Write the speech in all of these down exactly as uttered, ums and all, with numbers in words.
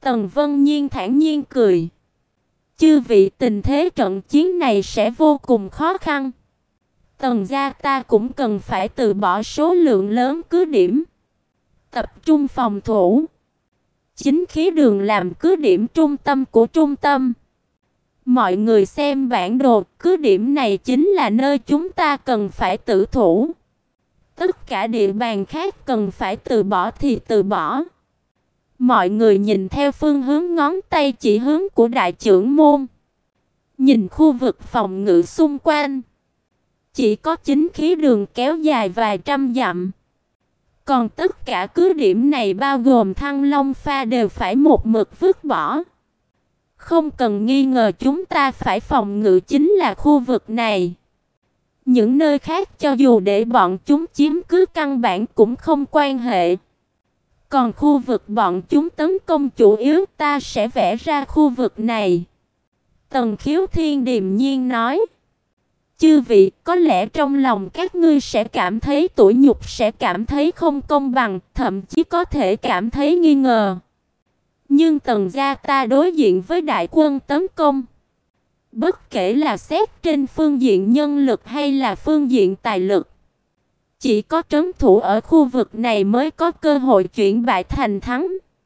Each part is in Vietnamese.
Tần Vân Nhiên thản nhiên cười. Chư vị, tình thế trận chiến này sẽ vô cùng khó khăn. Tần gia ta cũng cần phải từ bỏ số lượng lớn cứ điểm, tập trung phòng thủ. Chính khí đường làm cứ điểm trung tâm của trung tâm. Mọi người xem bản đồ, cứ điểm này chính là nơi chúng ta cần phải tử thủ. Tất cả địa bàn khác cần phải từ bỏ thì từ bỏ. Mọi người nhìn theo phương hướng ngón tay chỉ hướng của đại trưởng môn. Nhìn khu vực phòng ngự xung quanh. Chỉ có chính khí đường kéo dài vài trăm dặm. Còn tất cả cứ điểm này bao gồm Thăng Long Pha đều phải một mực vứt bỏ. Không cần nghi ngờ chúng ta phải phòng ngự chính là khu vực này. Những nơi khác cho dù để bọn chúng chiếm cứ căn bản cũng không quan hệ. Còn khu vực bọn chúng tấn công chủ yếu ta sẽ vẽ ra khu vực này. Tần Khiếu Thiên điềm nhiên nói. Chư vị, có lẽ trong lòng các ngươi sẽ cảm thấy tủi nhục, sẽ cảm thấy không công bằng, thậm chí có thể cảm thấy nghi ngờ. Nhưng Tần gia ta đối diện với đại quân tấn công. Bất kể là xét trên phương diện nhân lực hay là phương diện tài lực, chỉ có trấn thủ ở khu vực này mới có cơ hội chuyển bại thành thắng.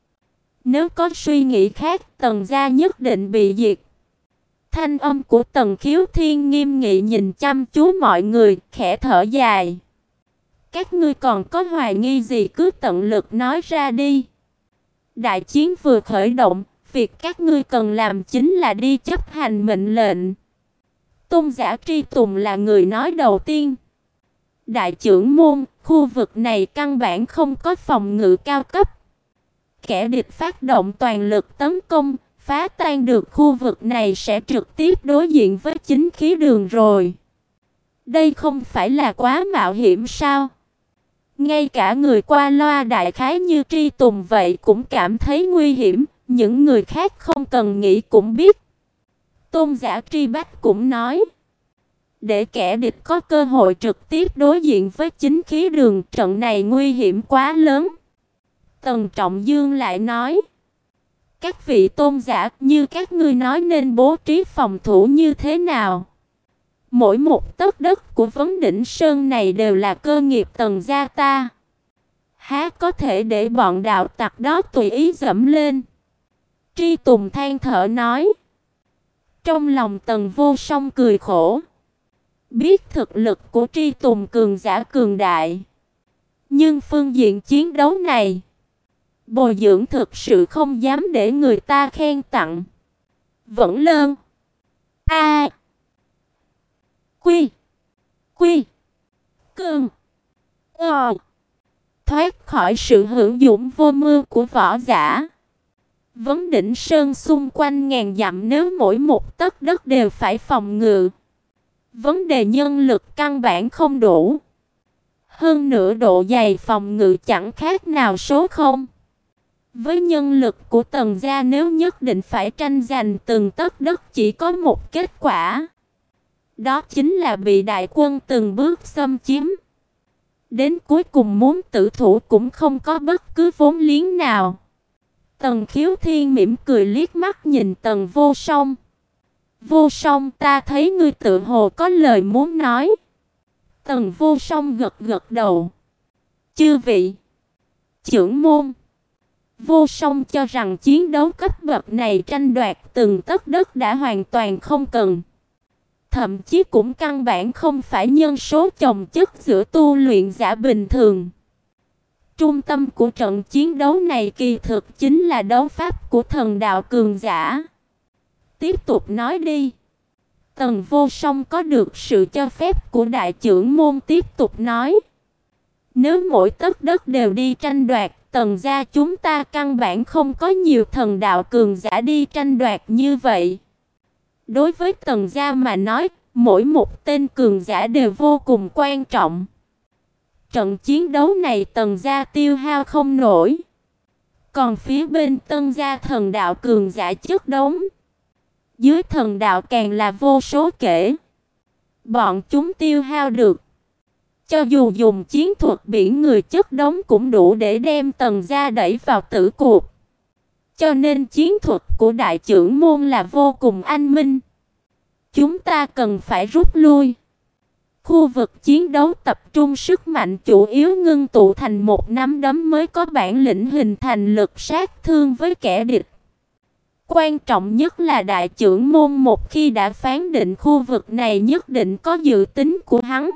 Nếu có suy nghĩ khác, Tần gia nhất định bị diệt. Thanh âm của Tần Khiếu Thiên nghiêm nghị nhìn chăm chú mọi người, khẽ thở dài. Các ngươi còn có hoài nghi gì cứ tận lực nói ra đi. Đại chiến vừa khởi động, việc các ngươi cần làm chính là đi chấp hành mệnh lệnh. Tôn giả Tri Tùng là người nói đầu tiên. Đại trưởng môn, khu vực này căn bản không có phòng ngự cao cấp. Kẻ địch phát động toàn lực tấn công, phá tan được khu vực này sẽ trực tiếp đối diện với chính khí đường rồi. Đây không phải là quá mạo hiểm sao? Ngay cả người qua loa đại khái như Tri Tùng vậy cũng cảm thấy nguy hiểm, những người khác không cần nghĩ cũng biết. Tôn giả Tri Bách cũng nói, để kẻ địch có cơ hội trực tiếp đối diện với chính khí đường, trận này nguy hiểm quá lớn. Tần Trọng Dương lại nói, các vị tôn giả, như các ngươi nói nên bố trí phòng thủ như thế nào? Mỗi một tấc đất của vấn đỉnh sơn này đều là cơ nghiệp Tần gia ta. Há có thể để bọn đạo tặc đó tùy ý dẫm lên? Tri Tùng than thở nói. Trong lòng Tần Vô Song cười khổ. Biết thực lực của Tri Tùng cường giả cường đại, nhưng phương diện chiến đấu này, bồi dưỡng thực sự không dám để người ta khen tặng. Vẫn lơn. A. Quy. Quy. Cường. Ờ. Thoát khỏi sự hữu dũng vô mưu của võ giả. Vấn đỉnh sơn xung quanh ngàn dặm, nếu mỗi một tấc đất đều phải phòng ngự, vấn đề nhân lực căn bản không đủ. Hơn nữa độ dày phòng ngự chẳng khác nào số không. Với nhân lực của Tần gia, nếu nhất định phải tranh giành từng tấc đất, chỉ có một kết quả. Đó chính là bị đại quân từng bước xâm chiếm. Đến cuối cùng muốn tử thủ cũng không có bất cứ vốn liếng nào. Tần Khiếu Thiên mỉm cười liếc mắt nhìn Tần Vô Song. Vô Song, ta thấy ngươi tự hồ có lời muốn nói. Tần Vô Song gật gật đầu. Chư vị trưởng môn, Vô Song cho rằng chiến đấu cấp bậc này tranh đoạt từng tấc đất đã hoàn toàn không cần. Thậm chí cũng căn bản không phải nhân số chồng chất giữa tu luyện giả bình thường. Trung tâm của trận chiến đấu này kỳ thực chính là đấu pháp của thần đạo cường giả. Tiếp tục nói đi. Tần Vô Song có được sự cho phép của đại trưởng môn tiếp tục nói. Nếu mỗi tấc đất đều đi tranh đoạt, Tần gia chúng ta căn bản không có nhiều thần đạo cường giả đi tranh đoạt như vậy. Đối với Tần gia mà nói, mỗi một tên cường giả đều vô cùng quan trọng. Trận chiến đấu này Tần gia tiêu hao không nổi. Còn phía bên Tân gia thần đạo cường giả chất đống. Dưới thần đạo càng là vô số kể. Bọn chúng tiêu hao được. Cho dù dùng chiến thuật biển người chất đống cũng đủ để đem Tần gia đẩy vào tử cuộc. Cho nên chiến thuật của đại trưởng môn là vô cùng anh minh. Chúng ta cần phải rút lui. Khu vực chiến đấu tập trung sức mạnh chủ yếu ngưng tụ thành một nắm đấm mới có bản lĩnh hình thành lực sát thương với kẻ địch. Quan trọng nhất là đại trưởng môn một khi đã phán định khu vực này nhất định có dự tính của hắn.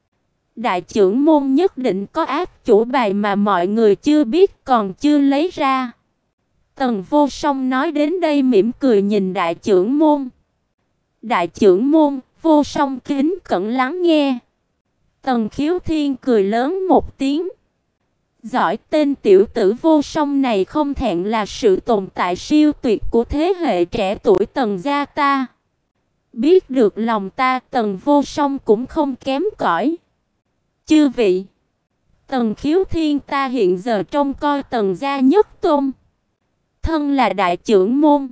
Đại trưởng môn nhất định có ác chủ bài mà mọi người chưa biết còn chưa lấy ra. Tần Vô Song nói đến đây mỉm cười nhìn đại trưởng môn. Đại trưởng môn, Vô Song kính cẩn lắng nghe. Tần Khiếu Thiên cười lớn một tiếng. Giỏi, tên tiểu tử Vô Song này không thẹn là sự tồn tại siêu tuyệt của thế hệ trẻ tuổi Tần gia ta. Biết được lòng ta, Tần Vô Song cũng không kém cỏi. Chư vị, Tần Khiếu Thiên ta hiện giờ trông coi Tần gia nhất tôn. Thân là đại trưởng môn,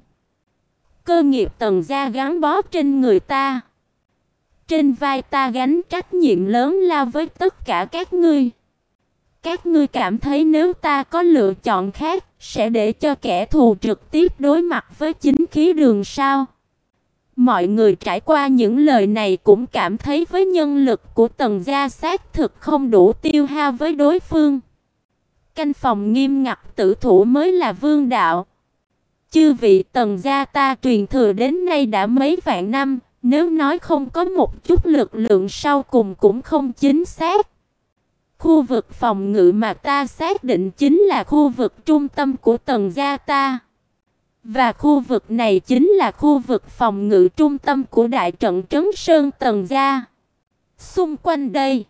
cơ nghiệp Tần gia gắn bó trên người ta. Trên vai ta gánh trách nhiệm lớn lao với tất cả các ngươi. Các ngươi cảm thấy nếu ta có lựa chọn khác, sẽ để cho kẻ thù trực tiếp đối mặt với chính khí đường sao? Mọi người trải qua những lời này cũng cảm thấy với nhân lực của Tần gia xác thực không đủ tiêu hao với đối phương. Canh phòng nghiêm ngặt tử thủ mới là vương đạo. Chư vị, Tần gia ta truyền thừa đến nay đã mấy vạn năm, nếu nói không có một chút lực lượng sau cùng cũng không chính xác. Khu vực phòng ngự mà ta xác định chính là khu vực trung tâm của Tần gia ta. Và khu vực này chính là khu vực phòng ngự trung tâm của đại trận Trấn Sơn Tần gia. Xung quanh đây,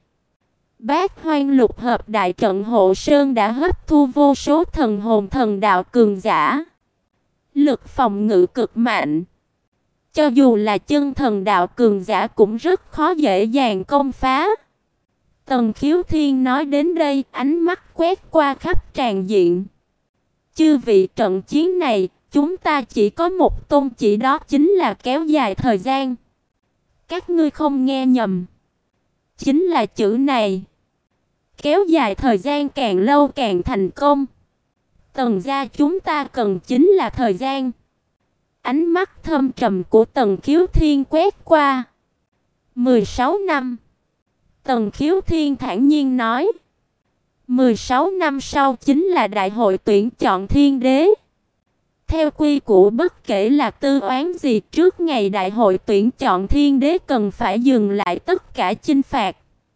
Bát Hoang Lục Hợp đại trận hộ sơn đã hấp thu vô số thần hồn thần đạo cường giả. Lực phòng ngự cực mạnh. Cho dù là chân thần đạo cường giả cũng rất khó dễ dàng công phá. Tần Khiếu Thiên nói đến đây, ánh mắt quét qua khắp tràng diện. Chư vị, trận chiến này, chúng ta chỉ có một tôn chỉ, đó chính là kéo dài thời gian. Các ngươi không nghe nhầm. Chính là chữ này. Kéo dài thời gian càng lâu càng thành công. Tần gia chúng ta cần chính là thời gian. Ánh mắt thâm trầm của Tần Khiếu Thiên quét qua. mười sáu năm. Tần Khiếu Thiên thản nhiên nói. mười sáu năm sau chính là đại hội tuyển chọn thiên đế. Theo quy củ bất kể là tư oán gì, trước ngày đại hội tuyển chọn thiên đế cần phải dừng lại tất cả chinh phạt.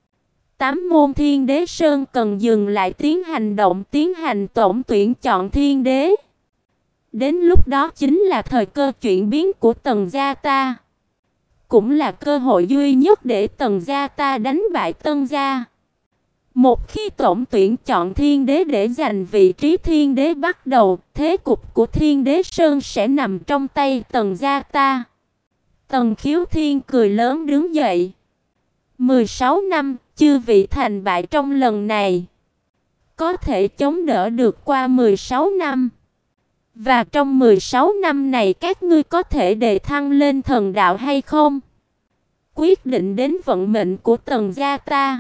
Tám môn thiên đế sơn cần dừng lại tiến hành động tiến hành tổng tuyển chọn thiên đế. Đến lúc đó chính là thời cơ chuyển biến của Tần gia ta. Cũng là cơ hội duy nhất để Tần gia ta đánh bại Tân gia. Một khi tổng tuyển chọn thiên đế để giành vị trí thiên đế bắt đầu, thế cục của thiên đế sơn sẽ nằm trong tay Tần gia ta. Tần Khiếu Thiên cười lớn đứng dậy. mười sáu năm, chư vị thành bại trong lần này. Có thể chống đỡ được qua mười sáu năm. Và trong mười sáu năm này các ngươi có thể đề thăng lên thần đạo hay không? Quyết định đến vận mệnh của Tần gia ta.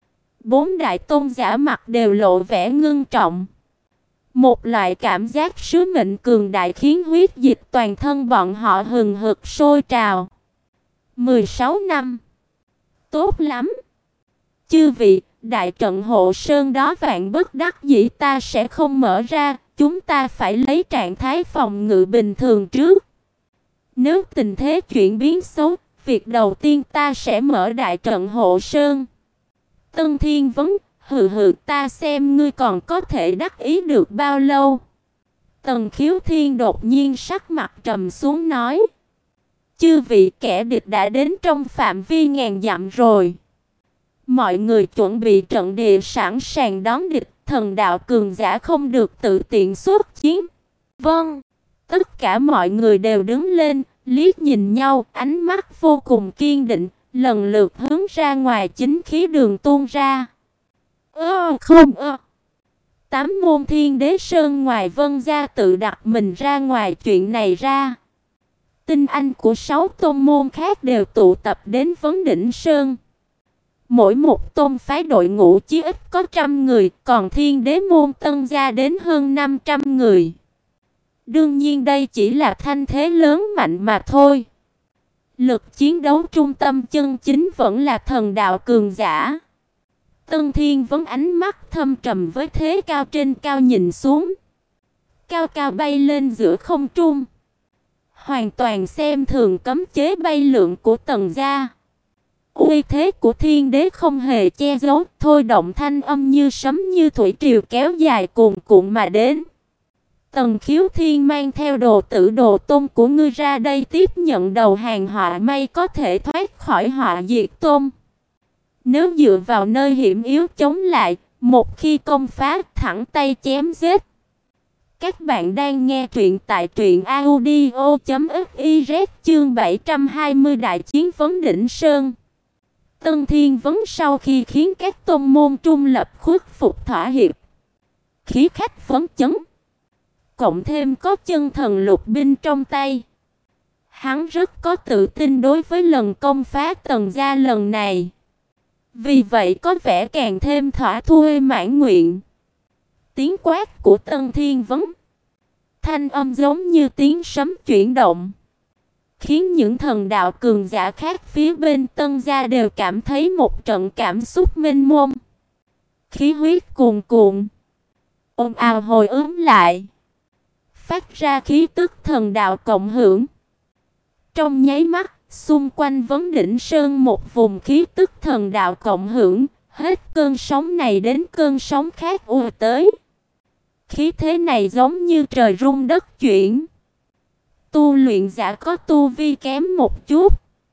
Bốn đại tôn giả mặt đều lộ vẻ ngưng trọng. Một loại cảm giác sứ mệnh cường đại khiến huyết dịch toàn thân bọn họ hừng hực sôi trào. mười sáu năm. Tốt lắm. Chư vị, đại trận hộ sơn đó vạn bất đắc dĩ ta sẽ không mở ra. Chúng ta phải lấy trạng thái phòng ngự bình thường trước. Nếu tình thế chuyển biến xấu, việc đầu tiên ta sẽ mở đại trận hộ sơn. Tân Thiên vấn, hừ hừ, ta xem ngươi còn có thể đắc ý được bao lâu. Tần Khiếu Thiên đột nhiên sắc mặt trầm xuống nói. Chư vị, kẻ địch đã đến trong phạm vi ngàn dặm rồi. Mọi người chuẩn bị trận địa sẵn sàng đón địch. Thần đạo cường giả không được tự tiện xuất chiến. Vâng. Tất cả mọi người đều đứng lên, liếc nhìn nhau, ánh mắt vô cùng kiên định, lần lượt hướng ra ngoài chính khí đường tuôn ra. Ơ không ơ. Tám môn thiên đế sơn ngoài Vân gia tự đặt mình ra ngoài chuyện này ra. Tinh anh của sáu tôn môn khác đều tụ tập đến Vấn Đỉnh Sơn. Mỗi một tôn phái đội ngũ chí ít có trăm người, còn thiên đế môn Tân gia đến hơn năm trăm người. Đương nhiên đây chỉ là thanh thế lớn mạnh mà thôi. Lực chiến đấu trung tâm chân chính vẫn là thần đạo cường giả. Tân Thiên Vấn ánh mắt thâm trầm với thế cao trên cao nhìn xuống. Cao cao bay lên giữa không trung. Hoàn toàn xem thường cấm chế bay lượn của Tần gia. Uy thế của thiên đế không hề che giấu, thôi động thanh âm như sấm như thủy triều kéo dài cuồn cuộn mà đến. Tần Khiếu Thiên mang theo đồ tử đồ tôn của ngươi ra đây tiếp nhận đầu hàng họa may có thể thoát khỏi họa diệt tôn. Nếu dựa vào nơi hiểm yếu chống lại, một khi công phá thẳng tay chém giết. Các bạn đang nghe truyện tại truyện audio chấm fiz chương bảy trăm hai mươi Đại chiến vấn đỉnh sơn. Tân Thiên Vấn sau khi khiến các tôn môn trung lập khuất phục thỏa hiệp, khí khách phấn chấn, cộng thêm có chân thần lục binh trong tay, hắn rất có tự tin đối với lần công phá Tần gia lần này. Vì vậy có vẻ càng thêm thỏa thuê mãn nguyện. Tiếng quát của Tân Thiên Vấn, thanh âm giống như tiếng sấm chuyển động, khiến những thần đạo cường giả khác phía bên Tân gia đều cảm thấy một trận cảm xúc mênh mông. Khí huyết cuồn cuộn, ồn ào hồi ướm lại, phát ra khí tức thần đạo cộng hưởng. Trong nháy mắt, xung quanh Vấn Đỉnh Sơn một vùng khí tức thần đạo cộng hưởng, hết cơn sóng này đến cơn sóng khác ùa tới. Khí thế này giống như trời rung đất chuyển. Tu luyện giả có tu vi kém một chút,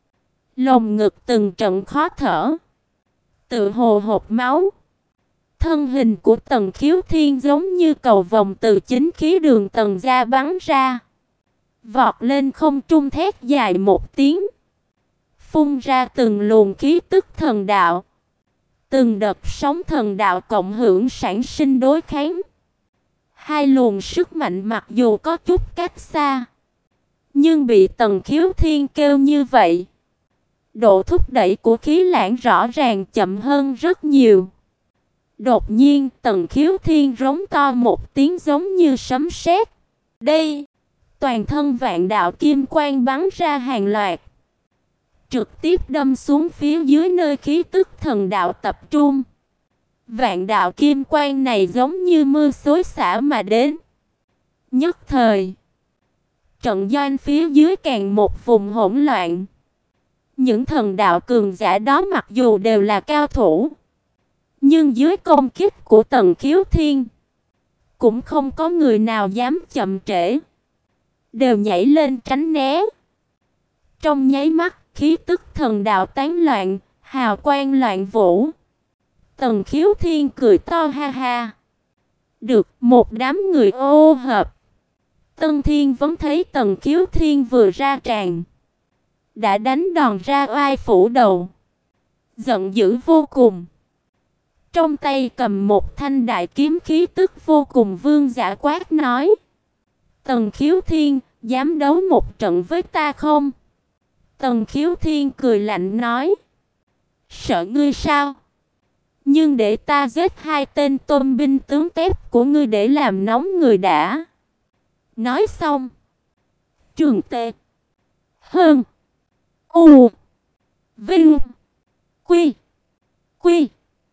lồng ngực từng trận khó thở, tự hồ hộc máu. Thân hình của Tần Khiếu Thiên giống như cầu vồng từ chính khí đường Tần gia bắn ra, vọt lên không trung thét dài một tiếng, phun ra từng luồng khí tức thần đạo. Từng đợt sóng thần đạo cộng hưởng sản sinh đối kháng. Hai luồng sức mạnh mặc dù có chút cách xa, nhưng bị Tần Khiếu Thiên kêu như vậy, độ thúc đẩy của khí lãng rõ ràng chậm hơn rất nhiều. Đột nhiên, Tần Khiếu Thiên rống to một tiếng giống như sấm sét. Đây, toàn thân vạn đạo kim quang bắn ra hàng loạt, trực tiếp đâm xuống phía dưới nơi khí tức thần đạo tập trung. Vạn đạo kim quang này giống như mưa xối xả mà đến. Nhất thời, trận doanh phía dưới càng một vùng hỗn loạn. Những thần đạo cường giả đó mặc dù đều là cao thủ, nhưng dưới công kích của Tần Khiếu Thiên, cũng không có người nào dám chậm trễ, đều nhảy lên tránh né. Trong nháy mắt, khí tức thần đạo tán loạn, hào quang loạn vũ. Tần Khiếu Thiên cười to ha ha. Được, một đám người ô hợp. Tân Thiên Vấn thấy Tần Khiếu Thiên vừa ra tràng, đã đánh đòn ra oai phủ đầu, giận dữ vô cùng. Trong tay cầm một thanh đại kiếm khí tức vô cùng vương giả quát nói: Tần Khiếu Thiên, dám đấu một trận với ta không? Tần Khiếu Thiên cười lạnh nói: Sợ ngươi sao? Nhưng để ta giết hai tên tôn binh tướng tép của ngươi để làm nóng người đã. Nói xong, Trường Tê, Hơn, U, Vinh, Quy, Quy,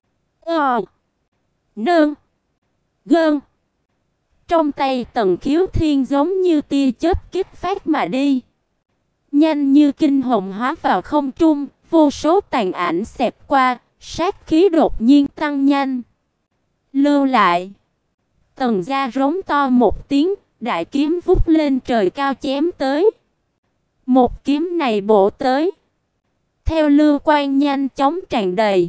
Ờ, Nơn, Gơn. Trong tay Tần Khiếu Thiên giống như tia chớp kích phát mà đi, nhanh như kinh hồng hóa vào không trung, vô số tàn ảnh xẹt qua, sát khí đột nhiên tăng nhanh. Lưu lại. Tần gia rống to một tiếng, đại kiếm vút lên trời cao chém tới. Một kiếm này bổ tới, theo lưu quang nhanh chóng tràn đầy,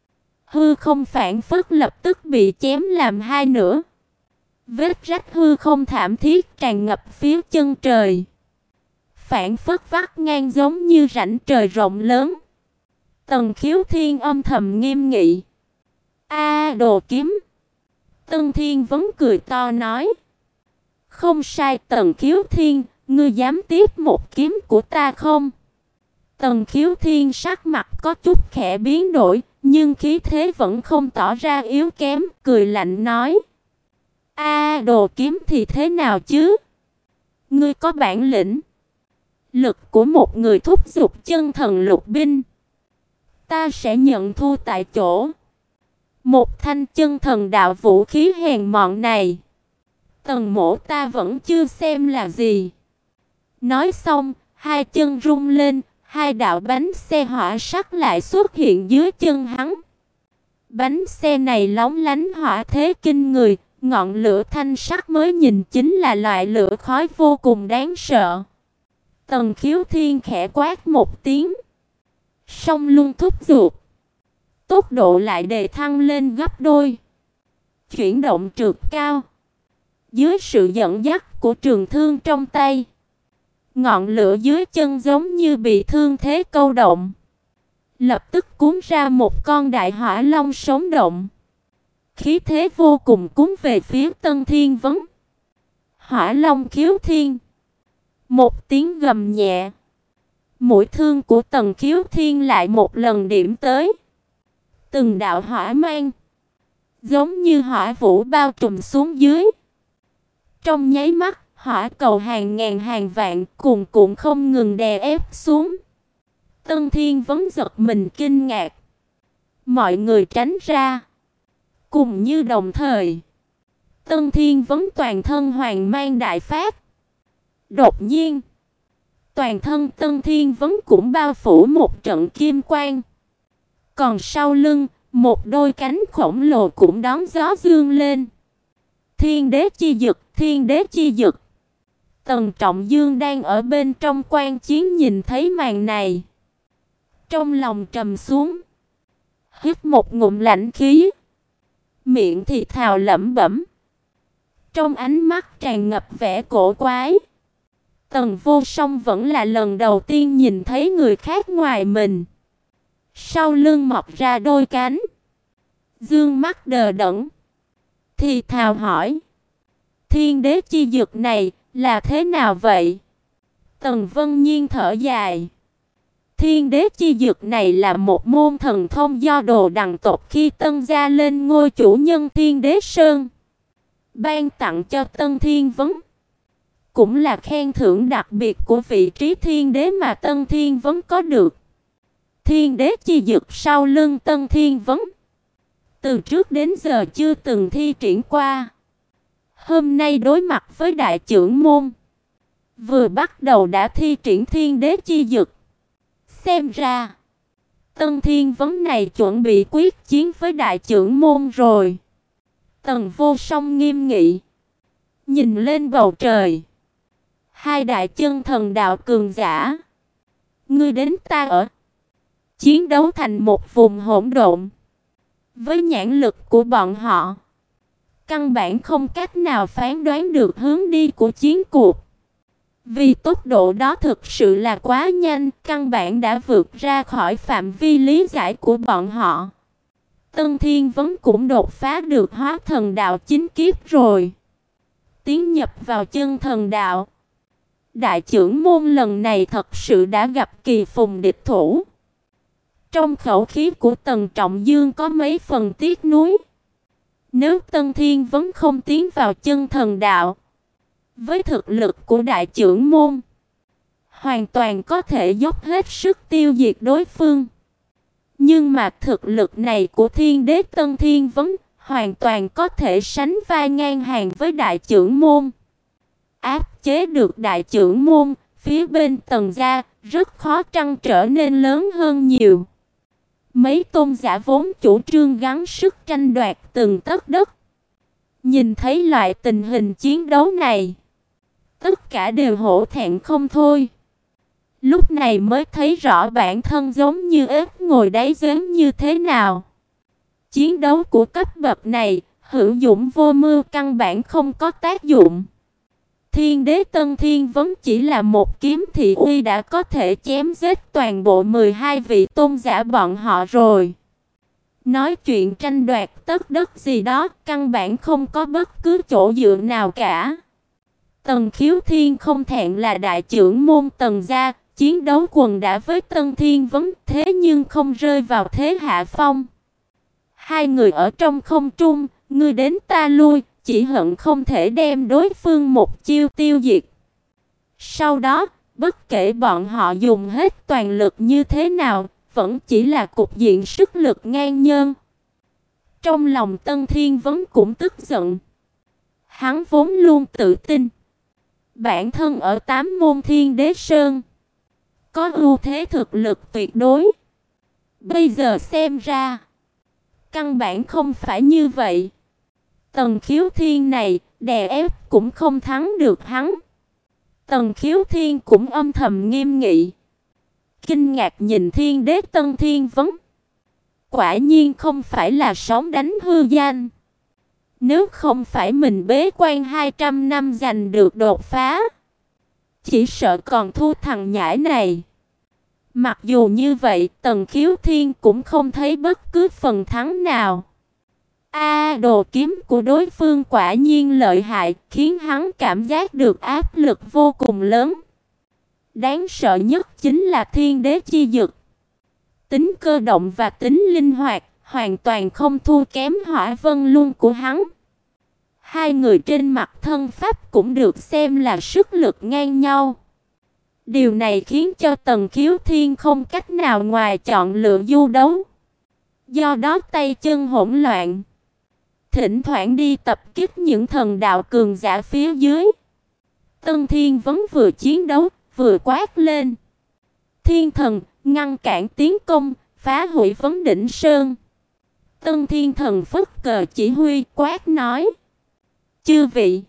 hư không phảng phất lập tức bị chém làm hai nửa. Vết rách hư không thảm thiết tràn ngập phía chân trời, phảng phất vắt ngang giống như rãnh trời rộng lớn. Tần Khiếu Thiên âm thầm nghiêm nghị: A đồ kiếm. Tân Thiên Vấn cười to nói: Không sai Tần Khiếu Thiên, ngươi dám tiếp một kiếm của ta không? Tần Khiếu Thiên sắc mặt có chút khẽ biến đổi, nhưng khí thế vẫn không tỏ ra yếu kém, cười lạnh nói: A đồ kiếm thì thế nào chứ? ngươi có bản lĩnh, lực của một người thúc giục chân thần lục binh, ta sẽ nhận thua tại chỗ. Một thanh chân thần đạo vũ khí hèn mọn này, Tần Mỗ ta vẫn chưa xem là gì. Nói xong, hai chân rung lên, hai đạo bánh xe hỏa sắc lại xuất hiện dưới chân hắn. Bánh xe này lóng lánh hỏa thế kinh người, ngọn lửa thanh sắc mới nhìn chính là loại lửa khói vô cùng đáng sợ. Tần Khiếu Thiên khẽ quát một tiếng, song luân thúc giục, tốc độ lại đề thăng lên gấp đôi, chuyển động trượt cao. Dưới sự dẫn dắt của trường thương trong tay, ngọn lửa dưới chân giống như bị thương thế câu động, lập tức cuốn ra một con đại hỏa long sống động. Khí thế vô cùng cuốn về phía Tân Thiên Vấn. Hỏa long khiếu thiên. Một tiếng gầm nhẹ, mũi thương của Tần Khiếu Thiên lại một lần điểm tới. Từng đạo hỏa mang, giống như hỏa vũ bao trùm xuống dưới. Trong nháy mắt, hỏa cầu hàng ngàn hàng vạn cuồn cuộn không ngừng đè ép xuống. Tân Thiên Vấn giật mình kinh ngạc. Mọi người tránh ra. Cùng như đồng thời, Tân Thiên Vấn toàn thân hoàng mang đại phát. Đột nhiên, toàn thân Tân Thiên Vấn cũng bao phủ một trận kim quang. Còn sau lưng, một đôi cánh khổng lồ cũng đón gió dương lên. Thiên đế chi dực, thiên đế chi dực. Tần Trọng Dương đang ở bên trong quan chiến nhìn thấy màn này, trong lòng trầm xuống, hít một ngụm lạnh khí, miệng thì thào lẩm bẩm, trong ánh mắt tràn ngập vẻ cổ quái. Tần Vô Song vẫn là lần đầu tiên nhìn thấy người khác ngoài mình. Sau lưng mọc ra đôi cánh, dương mắt đờ đẫn, thì thào hỏi, thiên đế chi dực này là thế nào vậy? Tần Vân Nhiên thở dài. Thiên đế chi dực này là một môn thần thông do Đồ Đằng tộc khi Tân gia lên ngôi chủ nhân Thiên Đế Sơn ban tặng cho Tân Thiên Vấn. Cũng là khen thưởng đặc biệt của vị trí thiên đế mà Tân Thiên Vấn có được. Thiên đế chi dực sau lưng Tân Thiên Vấn, từ trước đến giờ chưa từng thi triển qua. Hôm nay đối mặt với đại trưởng môn, vừa bắt đầu đã thi triển thiên đế chi dực. Xem ra, Tân Thiên Vấn này chuẩn bị quyết chiến với đại trưởng môn rồi. Tần Vô Song nghiêm nghị, nhìn lên bầu trời. Hai đại chân thần đạo cường giả, ngươi đến ta ở, chiến đấu thành một vùng hỗn độn. Với nhãn lực của bọn họ, căn bản không cách nào phán đoán được hướng đi của chiến cuộc. Vì tốc độ đó thực sự là quá nhanh, căn bản đã vượt ra khỏi phạm vi lý giải của bọn họ. Tân Thiên Vấn cũng đột phá được hóa thần đạo chính kiếp rồi, tiến nhập vào chân thần đạo. Đại trưởng môn lần này thật sự đã gặp kỳ phùng địch thủ. Trong khẩu khí của Tần Trọng Dương có mấy phần tiếc nuối. Nếu Tân Thiên Vấn không tiến vào chân thần đạo, với thực lực của đại trưởng môn, hoàn toàn có thể dốc hết sức tiêu diệt đối phương. Nhưng mà thực lực này của thiên đế Tân Thiên Vấn hoàn toàn có thể sánh vai ngang hàng với đại trưởng môn. Áp chế được đại trưởng môn, phía bên Tần gia rất khó trăng trở nên lớn hơn nhiều. Mấy tôn giả vốn chủ trương gắng sức tranh đoạt từng tấc đất, nhìn thấy loại tình hình chiến đấu này, tất cả đều hổ thẹn không thôi. Lúc này mới thấy rõ bản thân giống như ếch ngồi đáy giếng như thế nào. Chiến đấu của cấp bậc này, hữu dụng vô mưu, căn bản không có tác dụng. Thiên đế Tân Thiên Vấn chỉ là một kiếm thị uy đã có thể chém giết toàn bộ mười hai vị tôn giả bọn họ rồi. Nói chuyện tranh đoạt tất đất gì đó, căn bản không có bất cứ chỗ dựa nào cả. Tần Khiếu Thiên không thẹn là đại trưởng môn Tần gia, chiến đấu quần đã với Tân Thiên Vấn, thế nhưng không rơi vào thế hạ phong. Hai người ở trong không trung, ngươi đến ta lui, chỉ hận không thể đem đối phương một chiêu tiêu diệt. Sau đó, bất kể bọn họ dùng hết toàn lực như thế nào, vẫn chỉ là cục diện sức lực ngang nhân. Trong lòng Tân Thiên Vấn cũng tức giận. Hắn vốn luôn tự tin bản thân ở tám môn Thiên Đế Sơn có ưu thế thực lực tuyệt đối. Bây giờ xem ra, căn bản không phải như vậy. Tần Khiếu Thiên này, đè ép cũng không thắng được hắn. Tần Khiếu Thiên cũng âm thầm nghiêm nghị, kinh ngạc nhìn Thiên Đế Tân Thiên Vấn. Quả nhiên không phải là sóng đánh hư danh. Nếu không phải mình bế quan hai trăm năm giành được đột phá, chỉ sợ còn thua thằng nhãi này. Mặc dù như vậy, Tần Khiếu Thiên cũng không thấy bất cứ phần thắng nào. A, đồ kiếm của đối phương quả nhiên lợi hại, khiến hắn cảm giác được áp lực vô cùng lớn. Đáng sợ nhất chính là Thiên Đế chi dực. Tính cơ động và tính linh hoạt, hoàn toàn không thua kém Hỏa Vân Luân của hắn. Hai người trên mặt thân pháp cũng được xem là sức lực ngang nhau. Điều này khiến cho Tần Khiếu Thiên không cách nào ngoài chọn lựa du đấu. Do đó tay chân hỗn loạn, thỉnh thoảng đi tập kích những thần đạo cường giả phía dưới. Tân Thiên Vấn vừa chiến đấu, vừa quát lên: Thiên thần, ngăn cản tiến công, phá hủy Vấn Đỉnh Sơn. Tân Thiên Thần phất cờ chỉ huy, quát nói: Chư vị,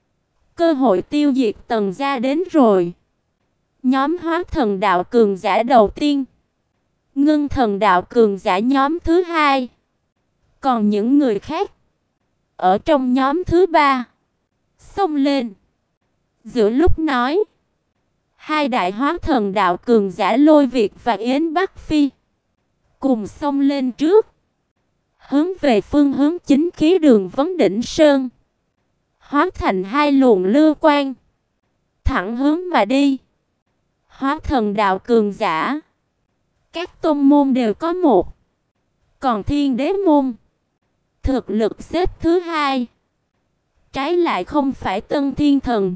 cơ hội tiêu diệt Tần gia đến rồi. Nhóm hóa thần đạo cường giả đầu tiên, ngưng thần đạo cường giả nhóm thứ hai, còn những người khác ở trong nhóm thứ ba xông lên. Giữa lúc nói, hai đại hóa thần đạo cường giả Lôi Việt và Yến Bắc Phi cùng xông lên trước, hướng về phương hướng chính khí đường Vấn Đỉnh Sơn, hóa thành hai luồng lưu quang, thẳng hướng mà đi. Hóa thần đạo cường giả, các tôn môn đều có một, còn Thiên Đế môn thực lực xếp thứ hai. Trái lại không phải Tân Thiên Thần,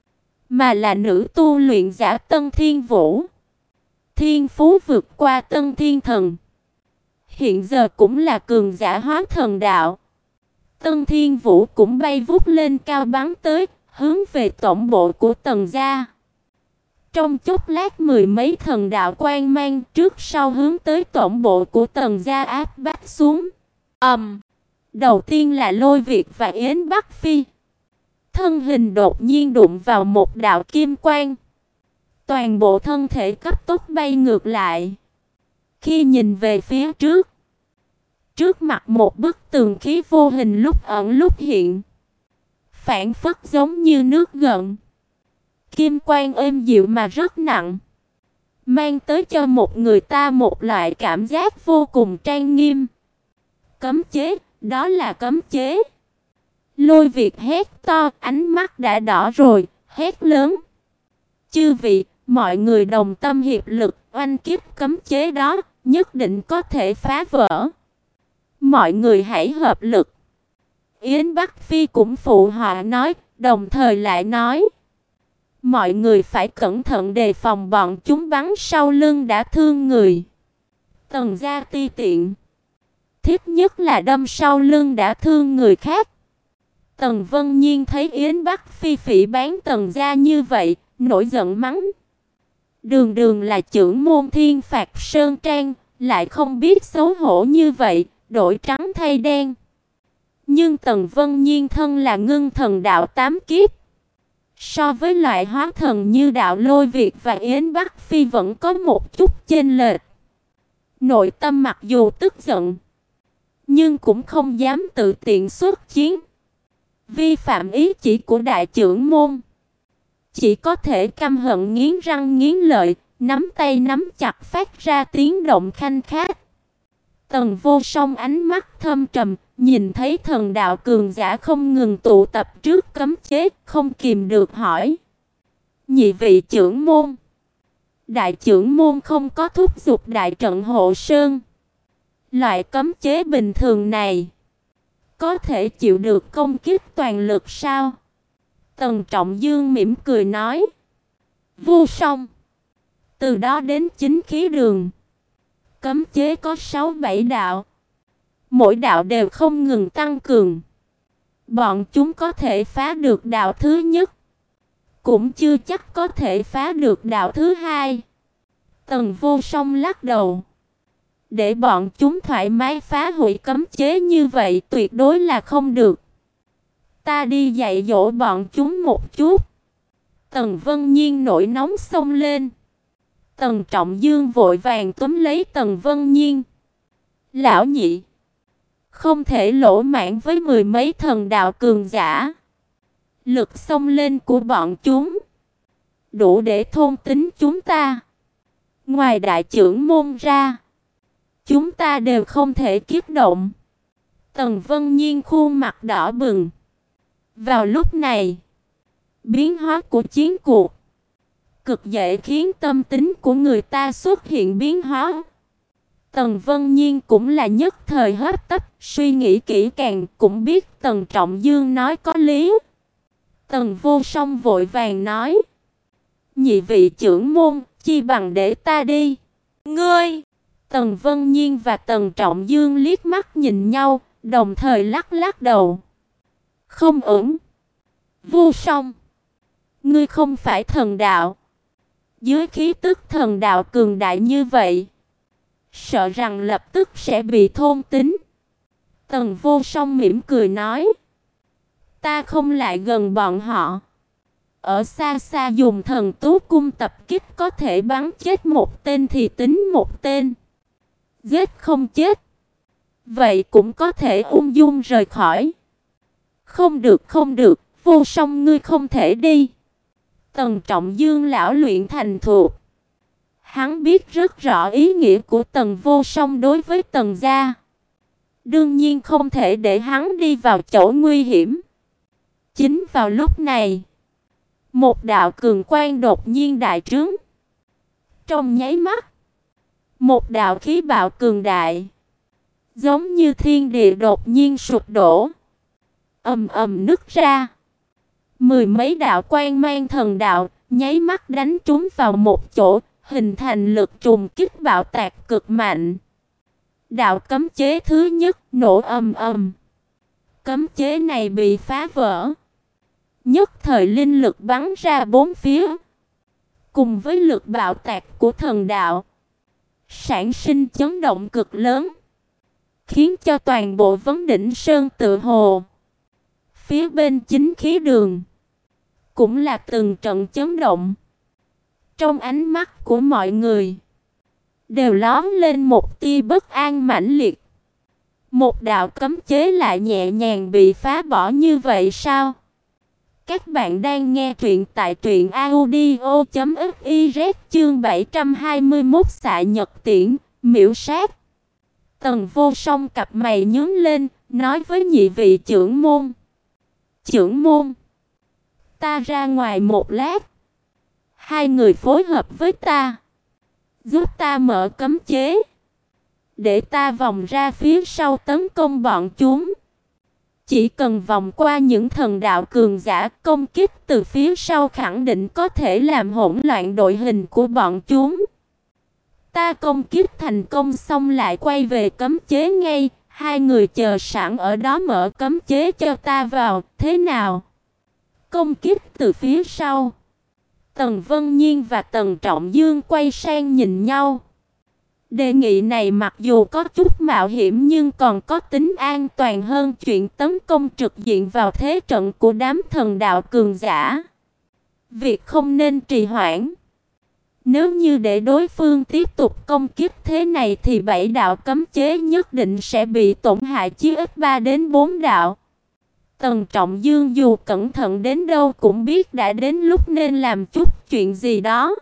mà là nữ tu luyện giả Tân Thiên Vũ. Thiên phú vượt qua Tân Thiên Thần, hiện giờ cũng là cường giả hóa thần đạo. Tân Thiên Vũ cũng bay vút lên cao bắn tới, hướng về tổng bộ của Tần gia. Trong chốc lát mười mấy thần đạo quang mang trước sau hướng tới tổng bộ của Tần gia áp bách xuống. Ầm! Um, đầu tiên là Lôi Việt và Yến Bắc Phi. Thân hình đột nhiên đụng vào một đạo kim quang. Toàn bộ thân thể cấp tốc bay ngược lại. Khi nhìn về phía trước, trước mặt một bức tường khí vô hình lúc ẩn lúc hiện, phảng phất giống như nước gợn. Kim quang êm dịu mà rất nặng, mang tới cho một người ta một loại cảm giác vô cùng trang nghiêm. Cấm chế, đó là cấm chế. Lôi Việt hét to, ánh mắt đã đỏ rồi, hét lớn: Chư vị, mọi người đồng tâm hiệp lực, oanh kích cấm chế đó, nhất định có thể phá vỡ. Mọi người hãy hợp lực. Yến Bắc Phi cũng phụ họa nói, đồng thời lại nói: Mọi người phải cẩn thận đề phòng bọn chúng bắn sau lưng đã thương người. Tần gia ti tiện, thích nhất là đâm sau lưng đã thương người khác. Tần Vân Nhiên thấy Yến Bắc Phi phỉ báng Tần gia như vậy, nổi giận mắng: Đường đường là trưởng môn Thiên Phạt Sơn Trang, lại không biết xấu hổ như vậy, đổi trắng thay đen. Nhưng Tần Vân Nhiên thân là ngưng thần đạo tám kiếp, so với loại hóa thần như đạo Lôi Việt và Yến Bắc Phi vẫn có một chút chênh lệch. Nội tâm mặc dù tức giận, nhưng cũng không dám tự tiện xuất chiến, vi phạm ý chỉ của đại trưởng môn. Chỉ có thể căm hận nghiến răng nghiến lợi, nắm tay nắm chặt phát ra tiếng động khanh khách. Tần Vô Song ánh mắt thâm trầm, nhìn thấy thần đạo cường giả không ngừng tụ tập trước cấm chế, không kìm được hỏi: Nhị vị trưởng môn, đại trưởng môn không có thúc giục đại trận hộ sơn, loại cấm chế bình thường này có thể chịu được công kích toàn lực sao? Tần Trọng Dương mỉm cười nói: Vô Song. Từ đó đến chính khí đường, cấm chế có sáu bảy đạo. Mỗi đạo đều không ngừng tăng cường. Bọn chúng có thể phá được đạo thứ nhất, cũng chưa chắc có thể phá được đạo thứ hai. Tần Vô Song lắc đầu. Để bọn chúng thoải mái phá hủy cấm chế như vậy tuyệt đối là không được. Ta đi dạy dỗ bọn chúng một chút. Tần Vân Nhiên nổi nóng xông lên. Tần Trọng Dương vội vàng túm lấy Tần Vân Nhiên. Lão nhị, không thể lỗ mãn với mười mấy thần đạo cường giả. Lực xông lên của bọn chúng đủ để thôn tính chúng ta. Ngoài đại trưởng môn ra, chúng ta đều không thể kích động. Tần Vân Nhiên khuôn mặt đỏ bừng. Vào lúc này, biến hóa của chiến cuộc cực dễ khiến tâm tính của người ta xuất hiện biến hóa. Tần Vân Nhiên cũng là nhất thời hấp tấp, suy nghĩ kỹ càng cũng biết Tần Trọng Dương nói có lý. Tần Vô Song vội vàng nói: nhị vị trưởng môn, chi bằng để ta đi. Ngươi! Tần Vân Nhiên và Tần Trọng Dương liếc mắt nhìn nhau, đồng thời lắc lắc đầu. Không ổn. Vô Song, ngươi không phải thần đạo. Dưới khí tức thần đạo cường đại như vậy, sợ rằng lập tức sẽ bị thôn tính. Tần Vô Song mỉm cười nói: ta không lại gần bọn họ. Ở xa xa dùng thần tú cung tập kích có thể bắn chết một tên thì tính một tên. Giết không chết, vậy cũng có thể ung dung rời khỏi. Không được không được, Vô Song ngươi không thể đi. Tần Trọng Dương lão luyện thành thục. Hắn biết rất rõ ý nghĩa của Tần Vô Song đối với Tần gia. Đương nhiên không thể để hắn đi vào chỗ nguy hiểm. Chính vào lúc này, một đạo cường quang đột nhiên đại trướng. Trong nháy mắt, một đạo khí bạo cường đại, giống như thiên địa đột nhiên sụp đổ, ầm ầm nứt ra. Mười mấy đạo quang mang thần đạo nháy mắt đánh trúng vào một chỗ, hình thành lực trùng kích bạo tạc cực mạnh. Đạo cấm chế thứ nhất nổ ầm ầm. Cấm chế này bị phá vỡ. Nhất thời linh lực bắn ra bốn phía. Cùng với lực bạo tạc của thần đạo, sản sinh chấn động cực lớn, khiến cho toàn bộ Vấn Đỉnh Sơn tự hồ. Phía bên chính khí đường cũng là từng trận chấn động. Trong ánh mắt của mọi người đều lóe lên một tia bất an mãnh liệt. Một đạo cấm chế lại nhẹ nhàng bị phá bỏ như vậy sao? Các bạn đang nghe truyện tại truyện audio chấm fiz chương bảy trăm hai mươi mốt xạ nhật tiễn, miểu sát. Tần Vô Song cặp mày nhướng lên, nói với nhị vị trưởng môn. Trưởng môn, ta ra ngoài một lát. Hai người phối hợp với ta, giúp ta mở cấm chế, để ta vòng ra phía sau tấn công bọn chúng. Chỉ cần vòng qua những thần đạo cường giả, công kích từ phía sau khẳng định có thể làm hỗn loạn đội hình của bọn chúng. Ta công kích thành công xong lại quay về cấm chế ngay, hai người chờ sẵn ở đó mở cấm chế cho ta vào, thế nào? Công kích từ phía sau. Tần Vân Nhiên và Tần Trọng Dương quay sang nhìn nhau. Đề nghị này mặc dù có chút mạo hiểm nhưng còn có tính an toàn hơn chuyện tấn công trực diện vào thế trận của đám thần đạo cường giả. Việc không nên trì hoãn. Nếu như để đối phương tiếp tục công kích thế này thì bảy đạo cấm chế nhất định sẽ bị tổn hại chí ít ba đến bốn đạo. Tần Trọng Dương dù cẩn thận đến đâu cũng biết đã đến lúc nên làm chút chuyện gì đó,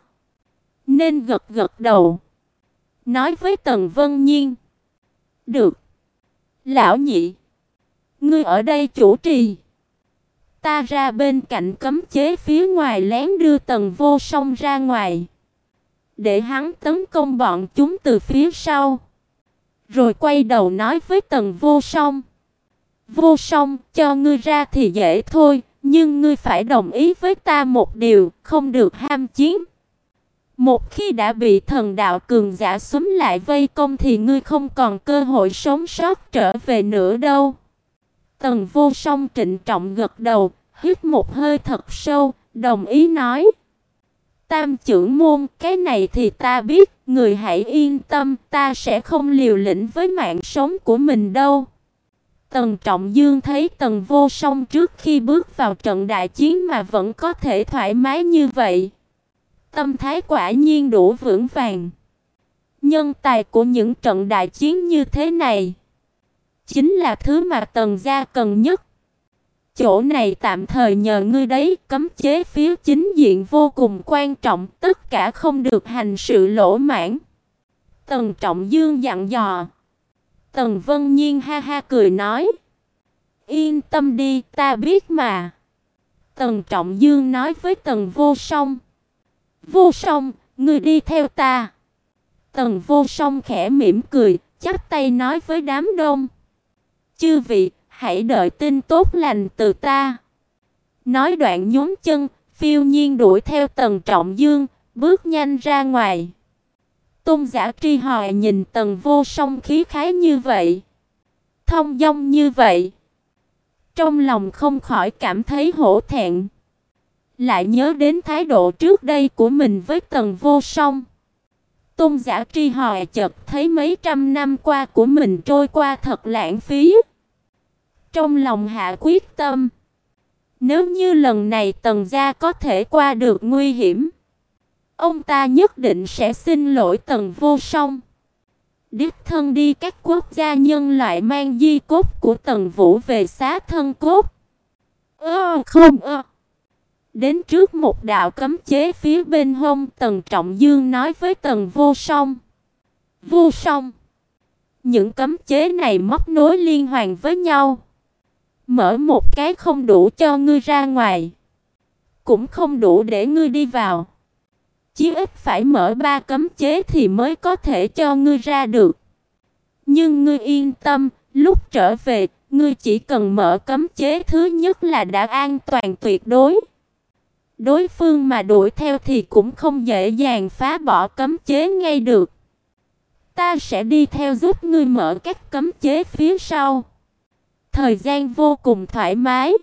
nên gật gật đầu, nói với Tần Vân Nhiên. Được. Lão nhị, ngươi ở đây chủ trì. Ta ra bên cạnh cấm chế phía ngoài lén đưa Tần Vô Song ra ngoài, để hắn tấn công bọn chúng từ phía sau. Rồi quay đầu nói với Tần Vô Song. Vô Song, cho ngươi ra thì dễ thôi, nhưng ngươi phải đồng ý với ta một điều, không được ham chiến. Một khi đã bị thần đạo cường giả xúm lại vây công thì ngươi không còn cơ hội sống sót trở về nữa đâu." Tần Vô Song trịnh trọng gật đầu, hít một hơi thật sâu, đồng ý nói: "Tam trưởng môn, cái này thì ta biết, người hãy yên tâm, ta sẽ không liều lĩnh với mạng sống của mình đâu." Tần Trọng Dương thấy Tần Vô Song trước khi bước vào trận đại chiến mà vẫn có thể thoải mái như vậy, tâm thái quả nhiên đủ vững vàng. Nhân tài của những trận đại chiến như thế này chính là thứ mà Tần gia cần nhất. "Chỗ này tạm thời nhờ ngươi đấy, cấm chế phía chính diện vô cùng quan trọng, tất cả không được hành sự lỗ mãng." Tần Trọng Dương dặn dò. Tần Vân Nhiên ha ha cười nói: "Yên tâm đi, ta biết mà." Tần Trọng Dương nói với Tần Vô Song: "Vô Song, ngươi đi theo ta." Tần Vô Song khẽ mỉm cười, chắp tay nói với đám đông: "Chư vị, hãy đợi tin tốt lành từ ta." Nói đoạn nhún chân, phiêu nhiên đuổi theo Tần Trọng Dương, bước nhanh ra ngoài. Tôn giả Tri Hòa nhìn Tần Vô Song khí khái như vậy, thông dong như vậy, trong lòng không khỏi cảm thấy hổ thẹn. Lại nhớ đến thái độ trước đây của mình với Tần Vô Song. Tôn giả Tri Hòa chợt thấy mấy trăm năm qua của mình trôi qua thật lãng phí. Trong lòng hạ quyết tâm, nếu như lần này Tần gia có thể qua được nguy hiểm, ông ta nhất định sẽ xin lỗi Tần Vô Song, đích thân đi các quốc gia nhân loại mang di cốt của Tần Vũ về xá thân cốt. Ơ không ơ. Đến trước một đạo cấm chế phía bên hông, Tần Trọng Dương nói với Tần Vô Song: "Vô Song, những cấm chế này móc nối liên hoàn với nhau. Mở một cái không đủ cho ngươi ra ngoài, cũng không đủ để ngươi đi vào. Chí ít phải mở ba cấm chế thì mới có thể cho ngươi ra được. Nhưng ngươi yên tâm, lúc trở về, ngươi chỉ cần mở cấm chế thứ nhất là đã an toàn tuyệt đối. Đối phương mà đuổi theo thì cũng không dễ dàng phá bỏ cấm chế ngay được. Ta sẽ đi theo giúp ngươi mở các cấm chế phía sau. Thời gian vô cùng thoải mái.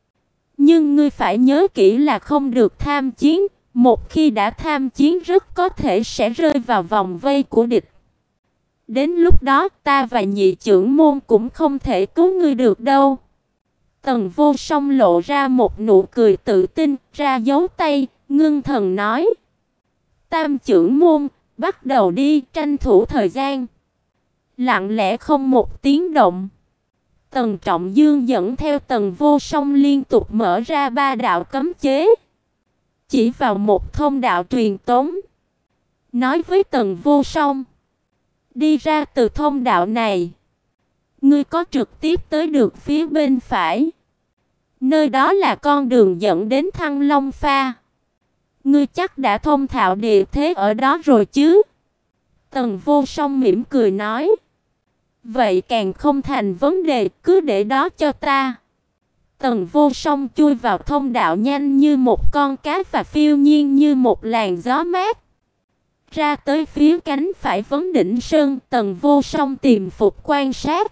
Nhưng ngươi phải nhớ kỹ là không được tham chiến. Một khi đã tham chiến rất có thể sẽ rơi vào vòng vây của địch. Đến lúc đó ta và nhị trưởng môn cũng không thể cứu ngươi được đâu." Tần Vô Song lộ ra một nụ cười tự tin, ra dấu tay, ngưng thần nói: "Tam trưởng môn, bắt đầu đi, tranh thủ thời gian." Lặng lẽ không một tiếng động, Tần Trọng Dương dẫn theo Tần Vô Song liên tục mở ra ba đạo cấm chế, chỉ vào một thông đạo truyền tống, nói với Tần Vô Song: "Đi ra từ thông đạo này, ngươi có trực tiếp tới được phía bên phải. Nơi đó là con đường dẫn đến Thăng Long Pha. Ngươi chắc đã thông thạo địa thế ở đó rồi chứ?" Tần Vô Song mỉm cười nói: "Vậy càng không thành vấn đề, cứ để đó cho ta." Tần Vô Song chui vào thông đạo nhanh như một con cá và phiêu nhiên như một làn gió mát. Ra tới phía cánh phải vấn đỉnh sơn, Tần Vô Song tìm phục quan sát.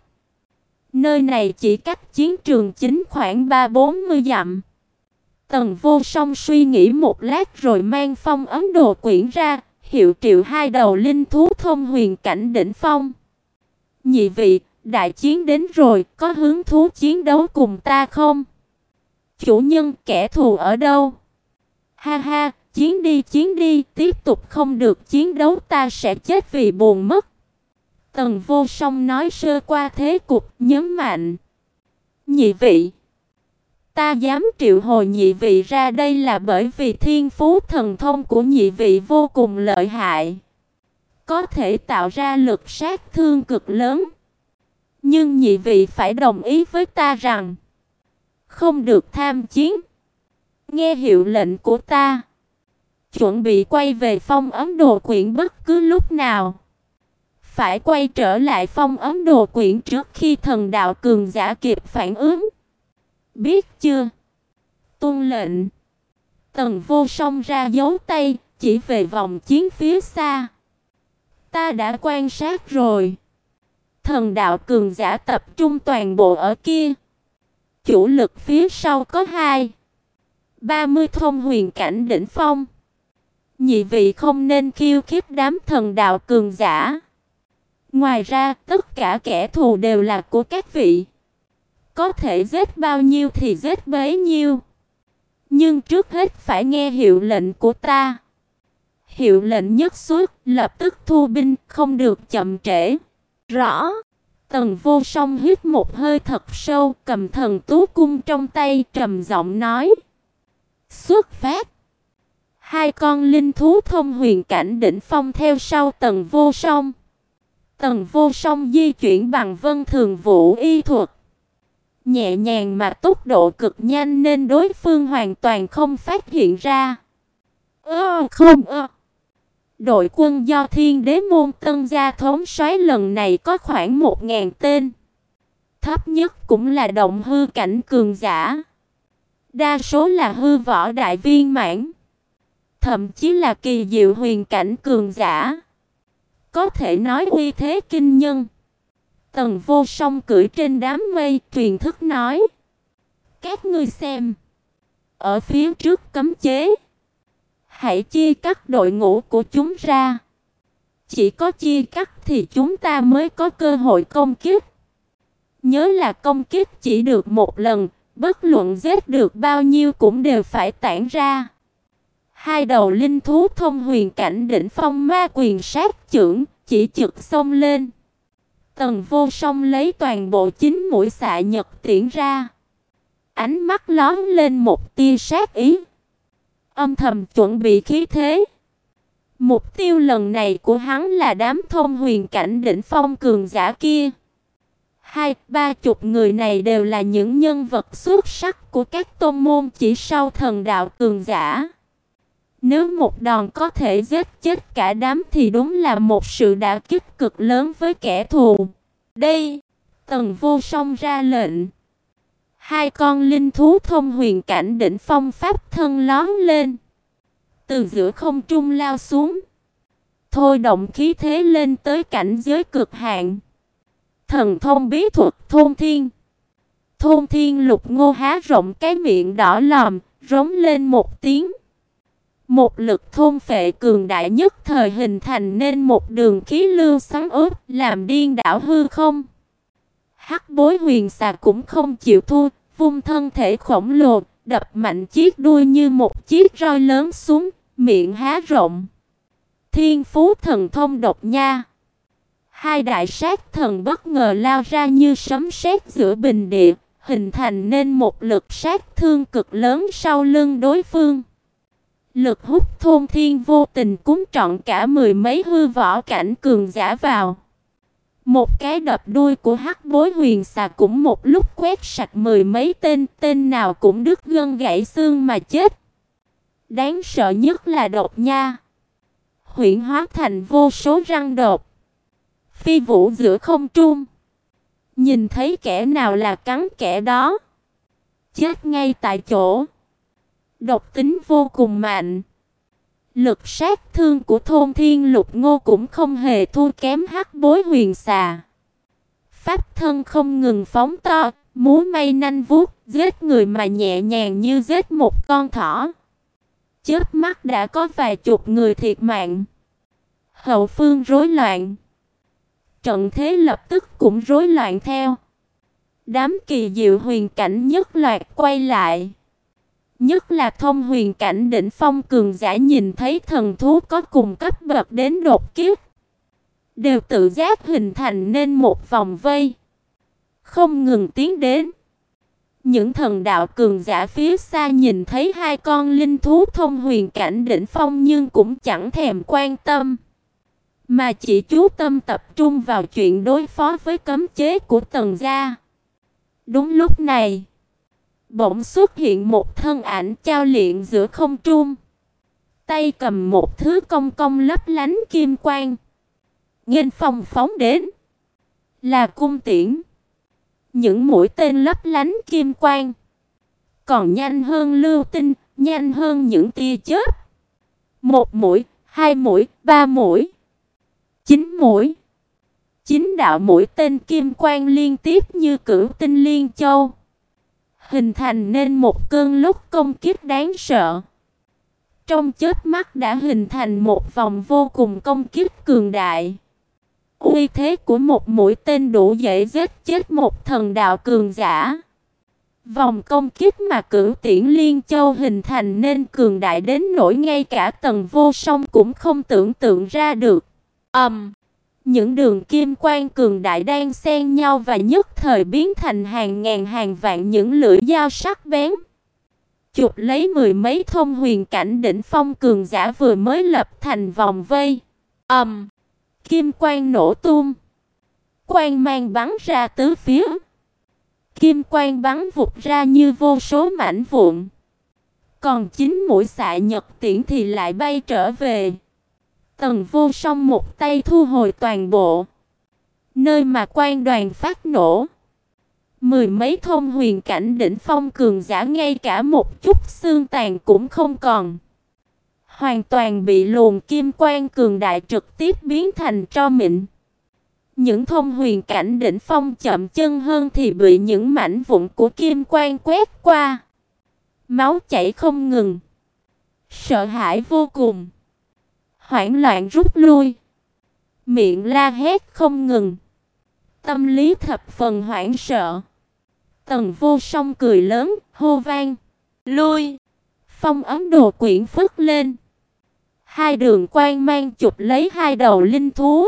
Nơi này chỉ cách chiến trường chính khoảng ba bốn mươi dặm. Tần Vô Song suy nghĩ một lát rồi mang phong ấn đồ quyển ra, hiệu triệu hai đầu linh thú thông huyền cảnh đỉnh phong. "Nhị vị, đại chiến đến rồi, có hứng thú chiến đấu cùng ta không?" "Chủ nhân, kẻ thù ở đâu?" "Ha ha, chiến đi chiến đi, tiếp tục không được chiến đấu ta sẽ chết vì buồn mất." Tần Vô Song nói sơ qua thế cục, nhấn mạnh: "Nhị vị, ta dám triệu hồi nhị vị ra đây là bởi vì thiên phú thần thông của nhị vị vô cùng lợi hại, có thể tạo ra lực sát thương cực lớn. Nhưng nhị vị phải đồng ý với ta rằng không được tham chiến. Nghe hiệu lệnh của ta, chuẩn bị quay về phong ấn đồ quyển bất cứ lúc nào. Phải quay trở lại phong ấn đồ quyển trước khi thần đạo cường giả kịp phản ứng. Biết chưa?" Tuân lệnh. Tần Vô Song ra dấu tay, chỉ về vòng chiến phía xa. Ta đã quan sát rồi. Thần đạo cường giả tập trung toàn bộ ở kia. Chủ lực phía sau có hai ba mươi thông huyền cảnh đỉnh phong. Nhị vị không nên khiêu khích đám thần đạo cường giả. Ngoài ra, tất cả kẻ thù đều là của các vị. Có thể giết bao nhiêu thì giết bấy nhiêu. Nhưng trước hết phải nghe hiệu lệnh của ta. Hiệu lệnh nhất xuất, lập tức thu binh, không được chậm trễ. Rõ. Tần Vô Song hít một hơi thật sâu, cầm thần tú cung trong tay, trầm giọng nói. Xuất phát. Hai con linh thú thông huyền cảnh đỉnh phong theo sau Tần Vô Song. Tần Vô Song di chuyển bằng vân thường vũ y thuật. Nhẹ nhàng mà tốc độ cực nhanh nên đối phương hoàn toàn không phát hiện ra. Ơ không ơ. Đội quân do Thiên Đế môn Tân gia thống soái lần này có khoảng một ngàn tên. Thấp nhất cũng là động hư cảnh cường giả. Đa số là hư võ đại viên mãn. Thậm chí là kỳ diệu huyền cảnh cường giả. Có thể nói uy thế kinh nhân. Tần Vô Song cưỡi trên đám mây, truyền thức nói. Các ngươi xem. Ở phía trước cấm chế. Hãy chia cắt đội ngũ của chúng ra. Chỉ có chia cắt thì chúng ta mới có cơ hội công kích. Nhớ là công kích chỉ được một lần. Bất luận giết được bao nhiêu cũng đều phải tản ra. Hai đầu linh thú thông huyền cảnh đỉnh phong ma quyền sát chưởng, chỉ trực xông lên. Tần Vô Song lấy toàn bộ chín mũi xạ nhật tiễn ra. Ánh mắt lóe lên một tia sát ý. Âm thầm chuẩn bị khí thế. Mục tiêu lần này của hắn là đám thông huyền cảnh đỉnh phong cường giả kia. Hai, ba chục người này đều là những nhân vật xuất sắc của các tôn môn chỉ sau thần đạo cường giả. Nếu một đòn có thể giết chết cả đám thì đúng là một sự đả kích cực lớn với kẻ thù. Đây, Tần Vô Song ra lệnh. Hai con linh thú thông huyền cảnh đỉnh phong pháp thân lóe lên. Từ giữa không trung lao xuống. Thôi động khí thế lên tới cảnh giới cực hạn. Thần thông bí thuật thôn thiên. Thôn thiên lục ngô há rộng cái miệng đỏ lòm, rống lên một tiếng. Một lực thôn phệ cường đại nhất thời hình thành nên một đường khí lưu xoắn ướt, làm điên đảo hư không. Hắc Bối Huyền Xà cũng không chịu thua, vung thân thể khổng lồ, đập mạnh chiếc đuôi như một chiếc roi lớn xuống, miệng há rộng. Thiên phú thần thông độc nha. Hai đại sát thần bất ngờ lao ra như sấm sét giữa bình địa, hình thành nên một lực sát thương cực lớn sau lưng đối phương. Lực hút thôn thiên vô tình cuốn trọn cả mười mấy hư võ cảnh cường giả vào. Một cái đập đuôi của Hắc Bối Huyền Xà cũng một lúc quét sạch mười mấy tên, tên nào cũng đứt gân gãy xương mà chết. Đáng sợ nhất là độc nha. Huyễn hóa thành vô số răng độc. Phi vũ giữa không trung. Nhìn thấy kẻ nào là cắn kẻ đó. Chết ngay tại chỗ. Độc tính vô cùng mạnh. Lực sát thương của thôn thiên lục ngô cũng không hề thua kém Hắc Bối Huyền Xà. Pháp thân không ngừng phóng to, múa may nanh vuốt, giết người mà nhẹ nhàng như giết một con thỏ. Chớp mắt đã có vài chục người thiệt mạng. Hậu phương rối loạn. Trận thế lập tức cũng rối loạn theo. Đám kỳ diệu huyền cảnh nhất loạt quay lại. Nhất là thông huyền cảnh đỉnh phong cường giả nhìn thấy thần thú có cùng cấp bậc đến đột kiếp. Đều tự giác hình thành nên một vòng vây. Không ngừng tiến đến. Những thần đạo cường giả phía xa nhìn thấy hai con linh thú thông huyền cảnh đỉnh phong nhưng cũng chẳng thèm quan tâm. Mà chỉ chú tâm tập trung vào chuyện đối phó với cấm chế của Tần gia. Đúng lúc này, bỗng xuất hiện một thân ảnh chao liệng giữa không trung. Tay cầm một thứ cong cong lấp lánh kim quang. Nghênh phong phóng đến. Là cung tiễn. Những mũi tên lấp lánh kim quang. còn nhanh hơn lưu tinh, nhanh hơn những tia chớp. Một mũi, hai mũi, ba mũi, chín mũi. Chín đạo mũi tên kim quang liên tiếp như cửu tinh liên châu, hình thành nên một cơn lốc công kích đáng sợ. Trong chớp mắt đã hình thành một vòng vô cùng công kích cường đại. Uy thế của một mũi tên đủ dễ giết chết một thần đạo cường giả. Vòng công kích mà cửu tiễn liên châu hình thành nên cường đại đến nỗi ngay cả Tần Vô Song cũng không tưởng tượng ra được. Ầm! Um, những đường kim quang cường đại đang xen nhau và nhất thời biến thành hàng ngàn hàng vạn những lưỡi dao sắc bén, chụp lấy mười mấy thông huyền cảnh đỉnh phong cường giả vừa mới lập thành vòng vây. Ầm! Um, kim quang nổ tung, quang mang bắn ra tứ phía. Kim quang bắn vụt ra như vô số mảnh vụn. Còn chín mũi xạ nhật tiễn thì lại bay trở về. Tần Vô Song một tay thu hồi toàn bộ. Nơi mà quang đoàn phát nổ, mười mấy thông huyền cảnh đỉnh phong cường giả ngay cả một chút xương tàn cũng không còn. Hoàn toàn bị luồng kim quang cường đại trực tiếp biến thành tro mịn. Những thông huyền cảnh đỉnh phong chậm chân hơn thì bị những mảnh vụn của kim quang quét qua. Máu chảy không ngừng. Sợ hãi vô cùng. Hoảng loạn rút lui. Miệng la hét không ngừng. Tâm lý thập phần hoảng sợ. Tần Vô Song cười lớn, hô vang. Lui! Phong ấm đồ quyển phất lên. Hai đường quang mang chụp lấy hai đầu linh thú.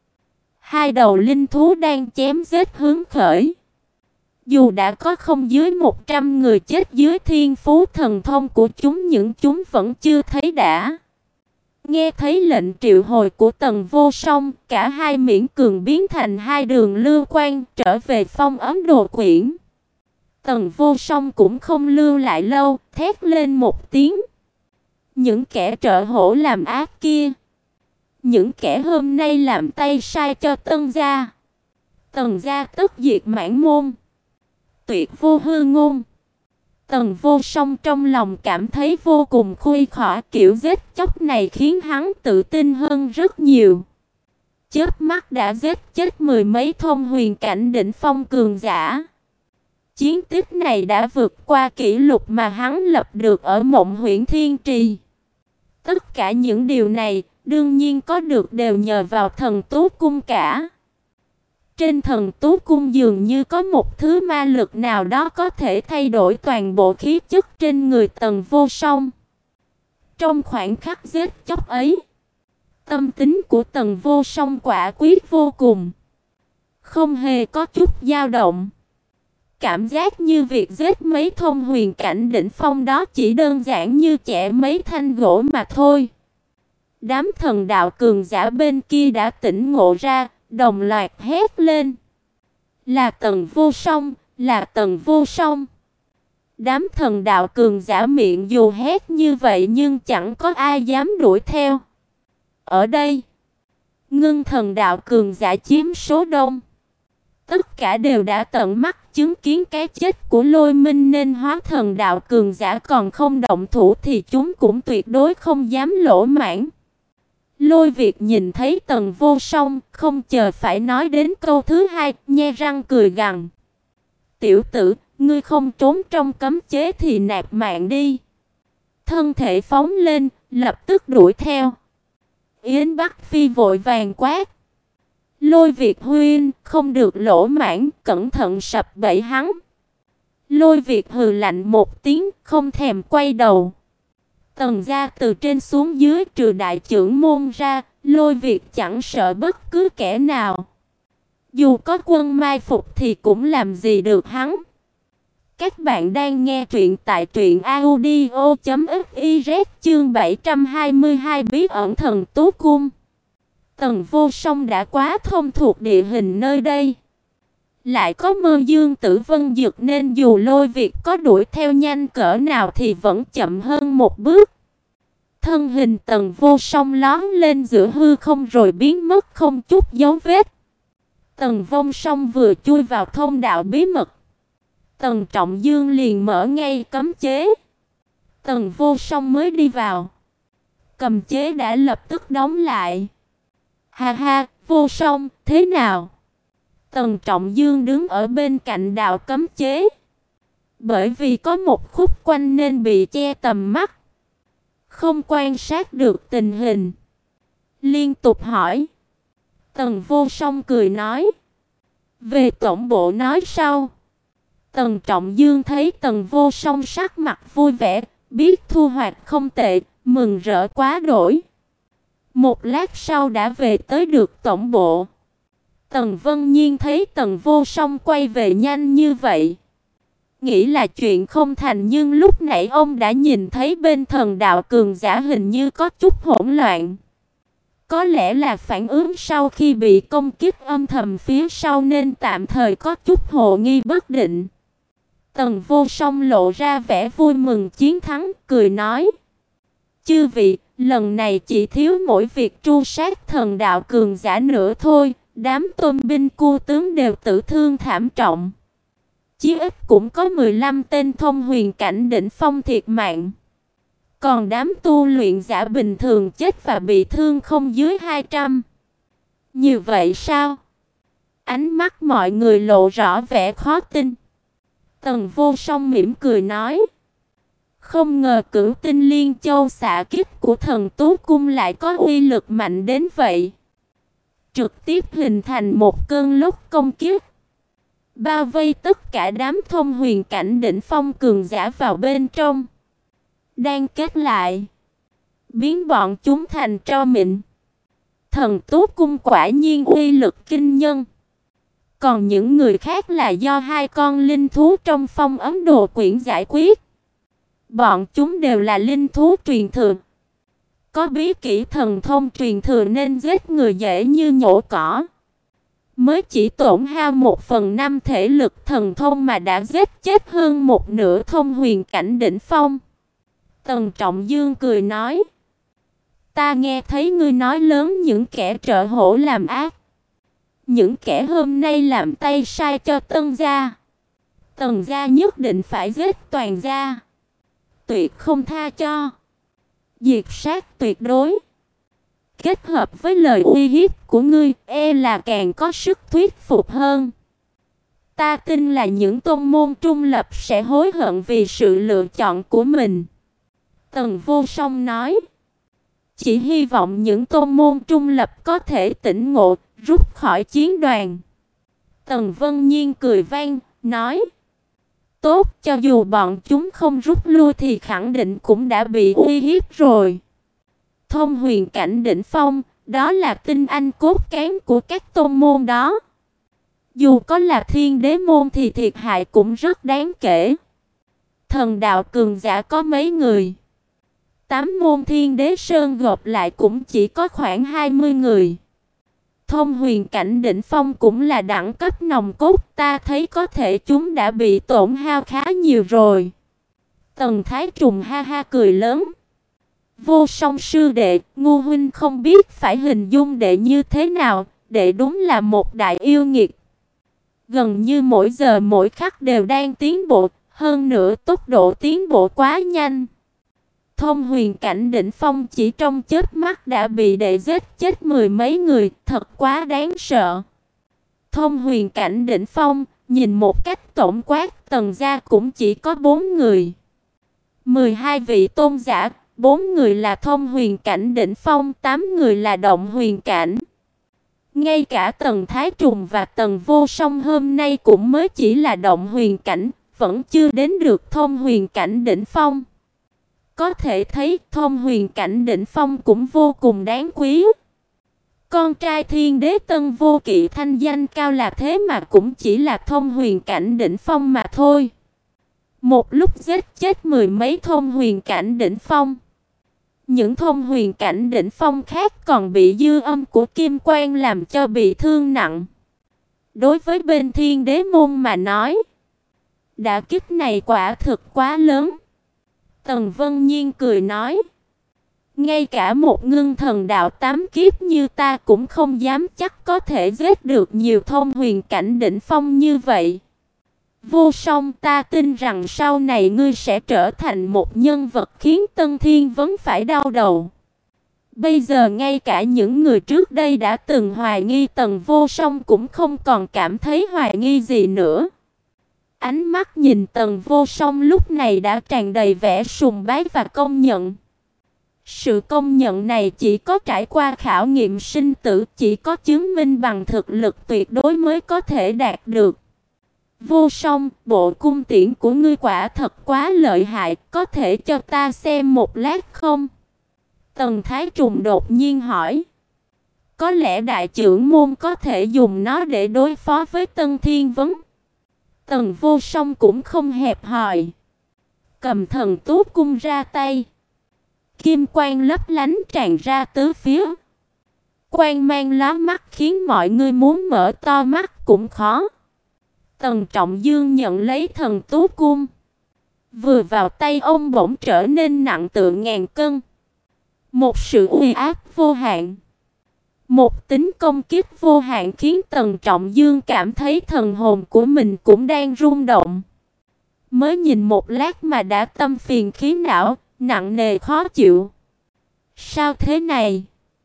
Hai đầu linh thú đang chém giết hướng khởi. Dù đã có không dưới một trăm người chết dưới thiên phú thần thông của chúng, nhưng chúng vẫn chưa thấy đã. Nghe thấy lệnh triệu hồi của Tần Vô Song, cả hai miễn cường biến thành hai đường lưu quang trở về phong ấm đồ quyển. Tần Vô Song cũng không lưu lại lâu, thét lên một tiếng. Những kẻ trợ hổ làm ác kia, những kẻ hôm nay làm tay sai cho Tân gia, Tần gia tức diệt mãn môn, tuyệt vô hư ngôn. Tần Vô Song trong lòng cảm thấy vô cùng khuây khỏa, kiểu giết chóc này khiến hắn tự tin hơn rất nhiều. Chớp mắt đã giết chết mười mấy thông huyền cảnh đỉnh phong cường giả. Chiến tích này đã vượt qua kỷ lục mà hắn lập được ở Mộng Huyễn Thiên Trì. Tất cả những điều này đương nhiên có được đều nhờ vào Thần Tú Cung cả. Trên Thần Tú Cung dường như có một thứ ma lực nào đó có thể thay đổi toàn bộ khí chất trên người Tần Vô Song. Trong khoảnh khắc giết chóc ấy, tâm tính của Tần Vô Song quả quyết vô cùng, không hề có chút dao động. Cảm giác như việc giết mấy thông huyền cảnh đỉnh phong đó chỉ đơn giản như chẻ mấy thanh gỗ mà thôi. Đám thần đạo cường giả bên kia đã tỉnh ngộ ra, đồng loạt hét lên. Là Tần Vô Song, là Tần Vô Song. Đám thần đạo cường giả miệng dù hét như vậy nhưng chẳng có ai dám đuổi theo. Ở đây, ngưng thần đạo cường giả chiếm số đông. Tất cả đều đã tận mắt chứng kiến cái chết của Lôi Minh nên hóa thần đạo cường giả còn không động thủ thì chúng cũng tuyệt đối không dám lỗ mãng. Lôi Việt nhìn thấy Tần Vô Song, không chờ phải nói đến câu thứ hai, nhe răng cười gằn. Tiểu tử, ngươi không trốn trong cấm chế thì nạp mạng đi. Thân thể phóng lên, lập tức đuổi theo. Yến Bắc Phi vội vàng quát. Lôi Việt huynh, không được lỗ mãng, cẩn thận sập bẫy hắn. Lôi Việt hừ lạnh một tiếng, không thèm quay đầu. Tần gia từ trên xuống dưới trừ đại trưởng môn ra, Lôi Việt chẳng sợ bất cứ kẻ nào. Dù có quân mai phục thì cũng làm gì được hắn. Các bạn đang nghe truyện tại truyện audio chấm fiz chương bảy trăm hai mươi hai bí ẩn Thần Tú Cung. Tần Vô Song đã quá thông thuộc địa hình nơi đây. Lại có Mơ Dương Tử Vân Dực nên dù Lôi Việt có đuổi theo nhanh cỡ nào thì vẫn chậm hơn một bước. Thân hình Tần Vô Song lóe lên giữa hư không rồi biến mất không chút dấu vết. Tần Vô Song vừa chui vào thông đạo bí mật, Tần Trọng Dương liền mở ngay cấm chế. Tần Vô Song mới đi vào, cầm chế đã lập tức đóng lại. Ha ha, Vô Song, thế nào? Tần Trọng Dương đứng ở bên cạnh đạo cấm chế. Bởi vì có một khúc quanh nên bị che tầm mắt, không quan sát được tình hình, liên tục hỏi. Tần Vô Song cười nói, về tổng bộ nói sau. Tần Trọng Dương thấy Tần Vô Song sắc mặt vui vẻ, biết thu hoạch không tệ, mừng rỡ quá đỗi. Một lát sau đã về tới được tổng bộ. Tần Vân Nhiên thấy Tần Vô Song quay về nhanh như vậy, nghĩ là chuyện không thành, nhưng lúc nãy ông đã nhìn thấy bên thần đạo cường giả hình như có chút hỗn loạn. Có lẽ là phản ứng sau khi bị công kích âm thầm phía sau nên tạm thời có chút hồ nghi bất định. Tần Vô Song lộ ra vẻ vui mừng chiến thắng, cười nói: chư vị, lần này chỉ thiếu mỗi việc tru sát thần đạo cường giả nữa thôi. Đám tôn binh cua tướng đều tử thương thảm trọng, chí ít cũng có mười lăm tên thông huyền cảnh đỉnh phong thiệt mạng. Còn đám tu luyện giả bình thường chết và bị thương không dưới hai trăm. Như vậy sao? Ánh mắt mọi người lộ rõ vẻ khó tin. Tần Vô Song mỉm cười nói: không ngờ Cửu Tinh Liên Châu xạ kích của Thần Tú Cung lại có uy lực mạnh đến vậy. Trực tiếp hình thành một cơn lốc công kích, bao vây tất cả đám thông huyền cảnh đỉnh phong cường giả vào bên trong, đang kết lại, biến bọn chúng thành tro mịn. Thần Tú Cung quả nhiên uy lực kinh nhân. Còn những người khác là do hai con linh thú trong Phong Ấn Đồ Quyển giải quyết. Bọn chúng đều là linh thú truyền thừa, có bí kỹ thần thông truyền thừa nên giết người dễ như nhổ cỏ. Mới chỉ tổn hao một phần năm thể lực thần thông mà đã giết chết hơn một nửa thông huyền cảnh đỉnh phong. Tần Trọng Dương cười nói: ta nghe thấy ngươi nói lớn những kẻ trợ hổ làm ác, những kẻ hôm nay làm tay sai cho Tân gia. Tần gia nhất định phải giết toàn gia, tuyệt không tha cho, diệt sát tuyệt đối. Kết hợp với lời uy hiếp của ngươi, e là càng có sức thuyết phục hơn. Ta tin là những tôn môn trung lập sẽ hối hận vì sự lựa chọn của mình. Tần Vô Song nói: chỉ hy vọng những tôn môn trung lập có thể tỉnh ngộ, rút khỏi chiến đoàn. Tần Vân Nhiên cười vang, nói: tốt, cho dù bọn chúng không rút lui thì khẳng định cũng đã bị uy hiếp rồi. Thông huyền cảnh đỉnh phong, đó là tinh anh cốt cán của các tôn môn đó. Dù có là thiên đế môn thì thiệt hại cũng rất đáng kể. Thần đạo cường giả có mấy người, tám môn thiên đế sơn gộp lại cũng chỉ có khoảng hai mươi người. Thông huyền cảnh đỉnh phong cũng là đẳng cấp nòng cốt, ta thấy có thể chúng đã bị tổn hao khá nhiều rồi. Tần Thái Trùng ha ha cười lớn: Vô Song sư đệ, ngu huynh không biết phải hình dung đệ như thế nào, đệ đúng là một đại yêu nghiệt. Gần như mỗi giờ mỗi khắc đều đang tiến bộ, hơn nữa tốc độ tiến bộ quá nhanh. Thông huyền cảnh đỉnh phong chỉ trong chớp mắt đã bị đệ giết chết mười mấy người, thật quá đáng sợ. Thông huyền cảnh đỉnh phong, nhìn một cách tổng quát, Tần gia cũng chỉ có bốn người. mười hai vị tôn giả, bốn người là thông huyền cảnh đỉnh phong, tám người là động huyền cảnh. Ngay cả Tần Thái Trùng và Tần Vô Song hôm nay cũng mới chỉ là động huyền cảnh, vẫn chưa đến được thông huyền cảnh đỉnh phong. Có thể thấy thông huyền cảnh đỉnh phong cũng vô cùng đáng quý. Con trai thiên đế Tân Vô Kỵ thanh danh cao là thế mà cũng chỉ là thông huyền cảnh đỉnh phong mà thôi. Một lúc giết chết mười mấy thông huyền cảnh đỉnh phong. Những thông huyền cảnh đỉnh phong khác còn bị dư âm của kim quang làm cho bị thương nặng. Đối với bên thiên đế môn mà nói, đả kích này quả thực quá lớn. Tần Vân Nhiên cười nói: ngay cả một ngưng thần đạo tám kiếp như ta cũng không dám chắc có thể giết được nhiều thông huyền cảnh đỉnh phong như vậy. Vô Song, ta tin rằng sau này ngươi sẽ trở thành một nhân vật khiến Tân Thiên Vấn phải đau đầu. Bây giờ ngay cả những người trước đây đã từng hoài nghi Tần Vô Song cũng không còn cảm thấy hoài nghi gì nữa. Ánh mắt nhìn Tần Vô Song lúc này đã tràn đầy vẻ sùng bái và công nhận. Sự công nhận này chỉ có trải qua khảo nghiệm sinh tử, chỉ có chứng minh bằng thực lực tuyệt đối mới có thể đạt được. Vô Song, bộ cung tiễn của ngươi quả thật quá lợi hại, có thể cho ta xem một lát không? Tần Thái Trùng đột nhiên hỏi. Có lẽ đại trưởng môn có thể dùng nó để đối phó với Tân Thiên Vấn. Tần Vô Song cũng không hẹp hòi, cầm thần tú cung ra tay. Kim quang lấp lánh tràn ra tứ phía. Quang mang lóa mắt khiến mọi người muốn mở to mắt cũng khó. Tần Trọng Dương nhận lấy thần tú cung. Vừa vào tay ông bỗng trở nên nặng tựa ngàn cân. Một sự uy áp vô hạn, một tính công kích vô hạn khiến Tần Trọng Dương cảm thấy thần hồn của mình cũng đang rung động. Mới nhìn một lát mà đã tâm phiền khí não, nặng nề khó chịu. Sao thế này?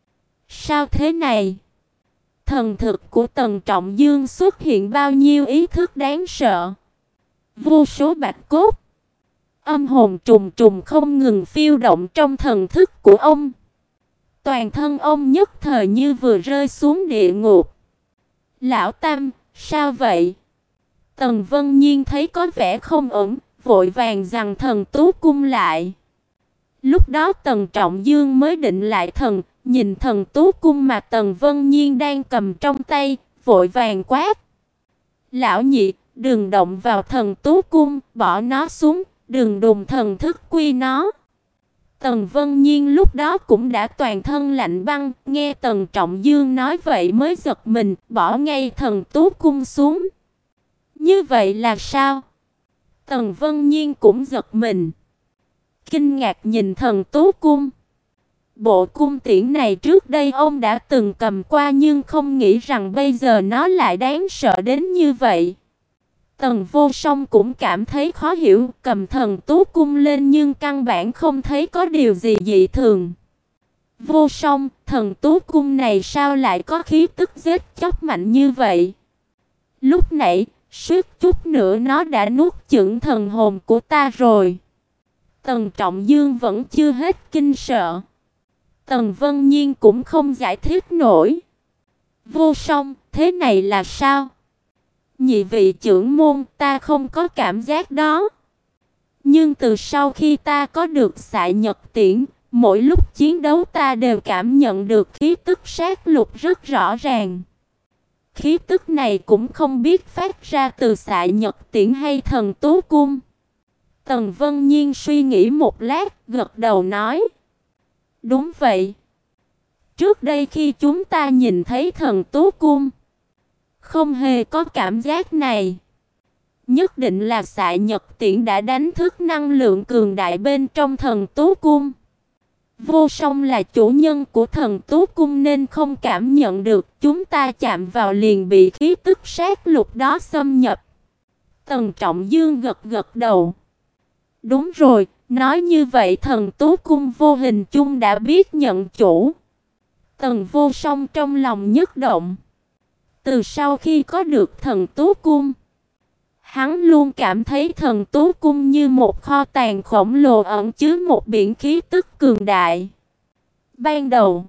Sao thế này? Thần thực của Tần Trọng Dương xuất hiện bao nhiêu ý thức đáng sợ. Vô số bạch cốt, âm hồn trùng trùng không ngừng phiêu động trong thần thức của ông. Toàn thân ông nhất thời như vừa rơi xuống địa ngục. Lão Tam, sao vậy? Tần Vân Nhiên thấy có vẻ không ổn, vội vàng giằng thần tú cung lại. Lúc đó Tần Trọng Dương mới định lại thần, nhìn thần tú cung mà Tần Vân Nhiên đang cầm trong tay, vội vàng quát. Lão Nhị, đừng động vào thần tú cung, bỏ nó xuống, đừng đùng thần thức quy nó. Tần Vân Nhiên lúc đó cũng đã toàn thân lạnh băng, nghe Tần Trọng Dương nói vậy mới giật mình, bỏ ngay thần tú cung xuống. Như vậy là sao? Tần Vân Nhiên cũng giật mình, kinh ngạc nhìn thần tú cung. Bộ cung tiễn này trước đây ông đã từng cầm qua nhưng không nghĩ rằng bây giờ nó lại đáng sợ đến như vậy. Tần Vô Song cũng cảm thấy khó hiểu, cầm thần tú cung lên nhưng căn bản không thấy có điều gì dị thường. Vô Song, thần tú cung này sao lại có khí tức giết chóc mạnh như vậy? Lúc nãy, suýt chút nữa nó đã nuốt chửng thần hồn của ta rồi. Tần Trọng Dương vẫn chưa hết kinh sợ. Tần Vân Nhiên cũng không giải thích nổi. Vô Song, thế này là sao? Nhị vị trưởng môn, ta không có cảm giác đó. Nhưng từ sau khi ta có được xạ nhật tiễn, mỗi lúc chiến đấu ta đều cảm nhận được khí tức sát lục rất rõ ràng. Khí tức này cũng không biết phát ra từ xạ nhật tiễn hay thần tú cung. Tần Vân Nhiên suy nghĩ một lát, gật đầu nói. Đúng vậy. Trước đây khi chúng ta nhìn thấy thần tú cung, không hề có cảm giác này. Nhất định là xạ nhật tiễn đã đánh thức năng lượng cường đại bên trong thần tú cung. Vô Song là chủ nhân của thần tú cung nên không cảm nhận được, chúng ta chạm vào liền bị khí tức sát lục đó xâm nhập. Tần Trọng Dương gật gật đầu. Đúng rồi, nói như vậy thần tú cung vô hình chung đã biết nhận chủ. Tần Vô Song trong lòng nhất động. Từ sau khi có được thần tú cung, hắn luôn cảm thấy thần tú cung như một kho tàng khổng lồ ẩn chứa một biển khí tức cường đại. Ban đầu,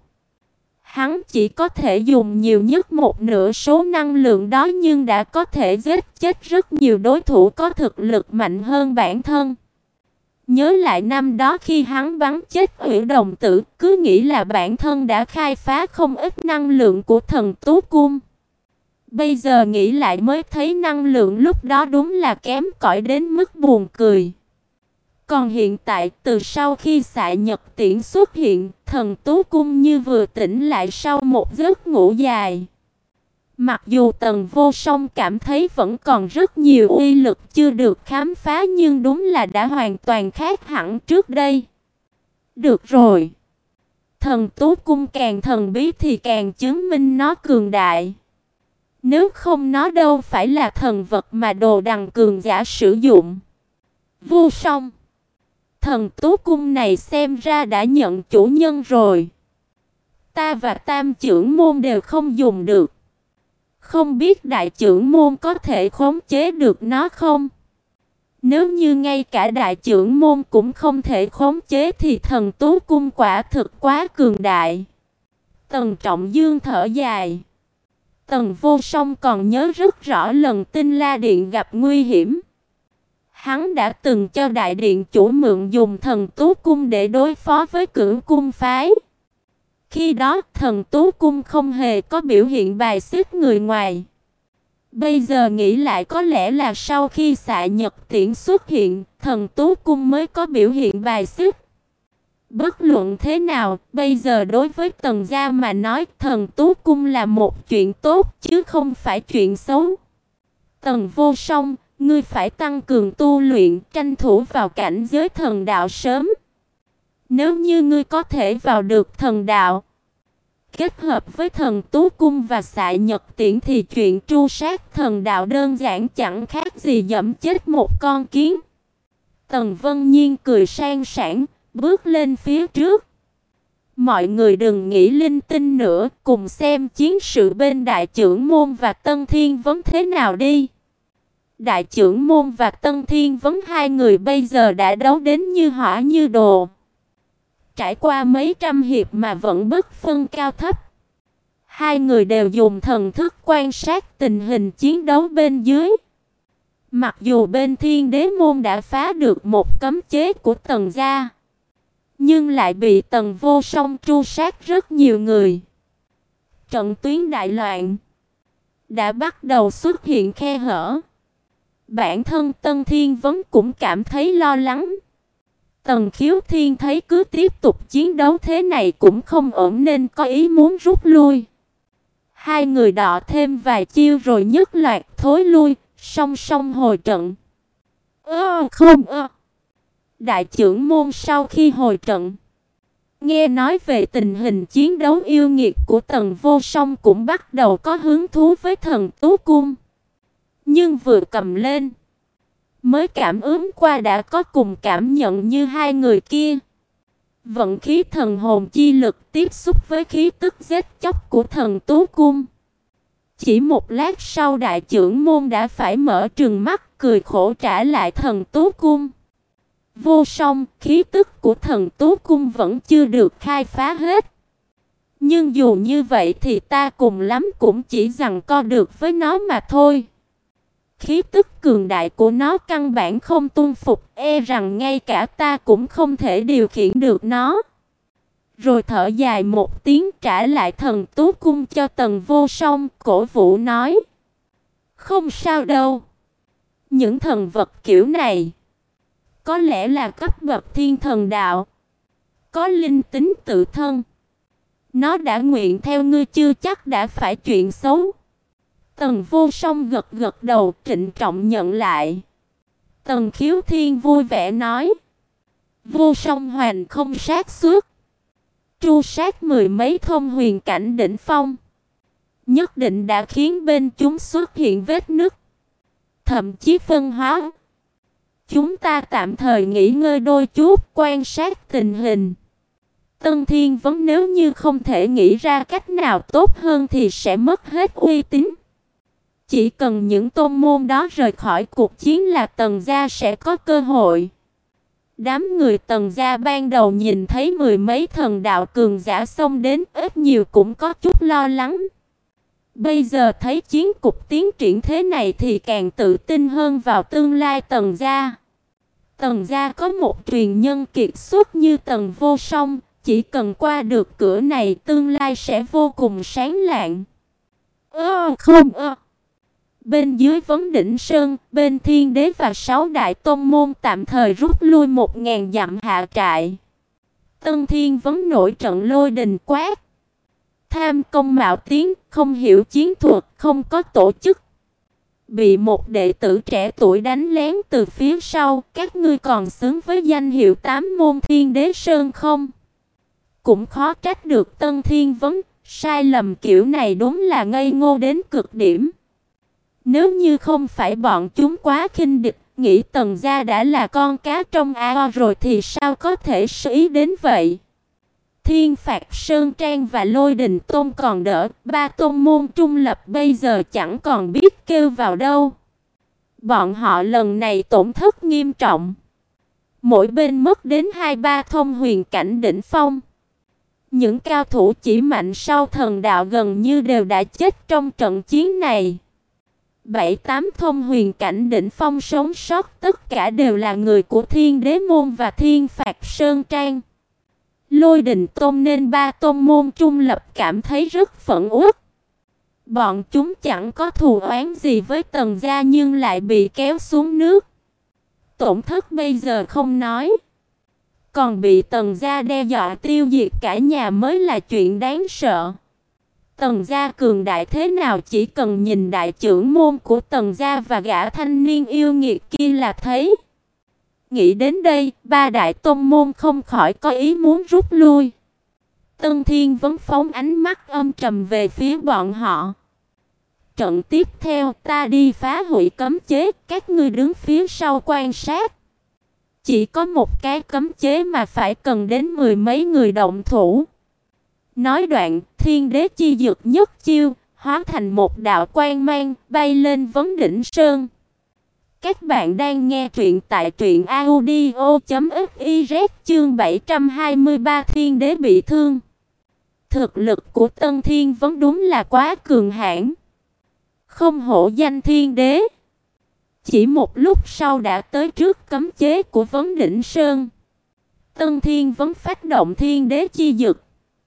hắn chỉ có thể dùng nhiều nhất một nửa số năng lượng đó nhưng đã có thể giết chết rất nhiều đối thủ có thực lực mạnh hơn bản thân. Nhớ lại năm đó khi hắn bắn chết Ủy Đồng Tử, cứ nghĩ là bản thân đã khai phá không ít năng lượng của thần tú cung. Bây giờ nghĩ lại mới thấy năng lượng lúc đó đúng là kém cỏi đến mức buồn cười. Còn hiện tại, từ sau khi xạ nhật tiễn xuất hiện, thần tú cung như vừa tỉnh lại sau một giấc ngủ dài. Mặc dù Tần Vô Song cảm thấy vẫn còn rất nhiều uy lực chưa được khám phá nhưng đúng là đã hoàn toàn khác hẳn trước đây. Được rồi. Thần tú cung càng thần bí thì càng chứng minh nó cường đại. Nếu không nó đâu phải là thần vật mà Đồ Đằng cường giả sử dụng. Vô Song, thần tú cung này xem ra đã nhận chủ nhân rồi. Ta và Tam trưởng môn đều không dùng được. Không biết đại trưởng môn có thể khống chế được nó không? Nếu như ngay cả đại trưởng môn cũng không thể khống chế thì thần tú cung quả thực quá cường đại. Tần Trọng Dương thở dài. Tần Vô Song còn nhớ rất rõ lần Tinh La Điện gặp nguy hiểm. Hắn đã từng cho đại điện chủ mượn dùng thần tú cung để đối phó với Cửu cung phái. Khi đó thần tú cung không hề có biểu hiện bài xích người ngoài. Bây giờ nghĩ lại có lẽ là sau khi Xạ Nhật Tiễn xuất hiện, thần tú cung mới có biểu hiện bài xích. Bất luận thế nào, bây giờ đối với Tần gia mà nói, thần tú cung là một chuyện tốt chứ không phải chuyện xấu. Tần Vô Song, ngươi phải tăng cường tu luyện, tranh thủ vào cảnh giới thần đạo sớm. Nếu như ngươi có thể vào được thần đạo, kết hợp với thần tú cung và Xạ Nhật Tiễn thì chuyện tru sát thần đạo đơn giản chẳng khác gì giẫm chết một con kiến. Tần Vân Nhiên cười sang sảng, bước lên phía trước. Mọi người đừng nghĩ linh tinh nữa, cùng xem chiến sự bên đại trưởng môn và Tân Thiên Vấn thế nào đi. Đại trưởng môn và Tân Thiên Vấn hai người bây giờ đã đấu đến như hỏa như đồ. Trải qua mấy trăm hiệp mà vẫn bất phân cao thấp. Hai người đều dùng thần thức quan sát tình hình chiến đấu bên dưới. Mặc dù bên Thiên Đế môn đã phá được một cấm chế của Tần gia, nhưng lại bị Tần Vô Song tru sát rất nhiều người. Trận tuyến đại loạn đã bắt đầu xuất hiện khe hở. Bản thân Tân Thiên Vấn cũng cảm thấy lo lắng. Tần Khiếu Thiên thấy cứ tiếp tục chiến đấu thế này cũng không ổn nên có ý muốn rút lui. Hai người đọ thêm vài chiêu rồi nhất loạt thối lui, song song hồi trận. Ơ không ơ. Đại trưởng môn sau khi hồi trận, nghe nói về tình hình chiến đấu yêu nghiệt của Tần Vô Song cũng bắt đầu có hứng thú với thần tú cung. Nhưng vừa cầm lên, mới cảm ứng qua đã có cùng cảm nhận như hai người kia. Vận khí thần hồn chi lực tiếp xúc với khí tức giết chóc của thần tú cung. Chỉ một lát sau đại trưởng môn đã phải mở trừng mắt cười khổ trả lại thần tú cung. Vô Song, khí tức của thần tú cung vẫn chưa được khai phá hết. Nhưng dù như vậy thì ta cùng lắm cũng chỉ giằng co được với nó mà thôi. Khí tức cường đại của nó căn bản không tuân phục, e rằng ngay cả ta cũng không thể điều khiển được nó. Rồi thở dài một tiếng trả lại thần tú cung cho Tần Vô Song, cổ vũ nói: không sao đâu. Những thần vật kiểu này có lẽ là cấp bậc thiên thần đạo, có linh tính tự thân. Nó đã nguyện theo ngươi chưa chắc đã phải chuyện xấu. Tần Vô Song gật gật đầu trịnh trọng nhận lại. Tần Khiếu Thiên vui vẻ nói: Vô Song hoành không sát xuất, tru sát mười mấy thông huyền cảnh đỉnh phong, nhất định đã khiến bên chúng xuất hiện vết nứt, thậm chí phân hóa. Chúng ta tạm thời nghỉ ngơi đôi chút, quan sát tình hình. Tân Thiên Vấn nếu như không thể nghĩ ra cách nào tốt hơn thì sẽ mất hết uy tín. Chỉ cần những tôn môn đó rời khỏi cuộc chiến là Tần gia sẽ có cơ hội. Đám người Tần gia ban đầu nhìn thấy mười mấy thần đạo cường giả xông đến, ít nhiều cũng có chút lo lắng. Bây giờ thấy chiến cục tiến triển thế này thì càng tự tin hơn vào tương lai Tần gia. Tần gia có một truyền nhân kiệt xuất như Tần Vô Song, chỉ cần qua được cửa này tương lai sẽ vô cùng sáng lạng. Ơ không ơ. Bên dưới Vấn Đỉnh Sơn, bên Thiên Đế và sáu đại tôn môn tạm thời rút lui một ngàn dặm hạ trại. Tân Thiên Vấn nổi trận lôi đình quát: tham công mạo tiến, không hiểu chiến thuật, không có tổ chức. Bị một đệ tử trẻ tuổi đánh lén từ phía sau, các ngươi còn xứng với danh hiệu tám môn Thiên Đế Sơn không? Cũng khó trách được Tân Thiên Vấn, Sai lầm kiểu này đúng là ngây ngô đến cực điểm. Nếu như không phải bọn chúng quá khinh địch, nghĩ Tần gia đã là con cá trong ao rồi thì sao có thể xử ý đến vậy. Thiên Phạt Sơn Trang và Lôi Đình Tôn còn đỡ, ba tôn môn trung lập bây giờ chẳng còn biết kêu vào đâu. Bọn họ lần này tổn thất nghiêm trọng. Mỗi bên mất đến hai ba thông huyền cảnh đỉnh phong. Những cao thủ chỉ mạnh sau thần đạo gần như đều đã chết trong trận chiến này. Bảy tám thông huyền cảnh đỉnh phong sống sót tất cả đều là người của Thiên Đế Môn và Thiên Phạt Sơn Trang. Lôi Đình Tôn nên ba tôn môn trung lập cảm thấy rất phẫn uất. Bọn chúng chẳng có thù oán gì với Tần gia nhưng lại bị kéo xuống nước. Tổn thất bây giờ không nói, còn bị Tần gia đe dọa tiêu diệt cả nhà mới là chuyện đáng sợ. Tần gia cường đại thế nào chỉ cần nhìn đại trưởng môn của Tần gia và gã thanh niên yêu nghiệt kia là thấy. Nghĩ đến đây, ba đại tôn môn không khỏi có ý muốn rút lui. Tân Thiên vẫn phóng ánh mắt âm trầm về phía bọn họ. Trận tiếp theo ta đi phá hủy cấm chế, các ngươi đứng phía sau quan sát. Chỉ có một cái cấm chế mà phải cần đến mười mấy người động thủ. Nói đoạn, Thiên Đế chi dược nhất chiêu, hóa thành một đạo quang mang, bay lên vấn đỉnh sơn. Các bạn đang nghe truyện tại truyện audio chấm fiz chương bảy trăm hai mươi ba Thiên Đế bị thương. Thực lực của Tân Thiên vẫn đúng là quá cường hãn. Không hổ danh Thiên Đế. Chỉ một lúc sau đã tới trước cấm chế của vấn đỉnh sơn. Tân Thiên vẫn phát động Thiên Đế chi dực.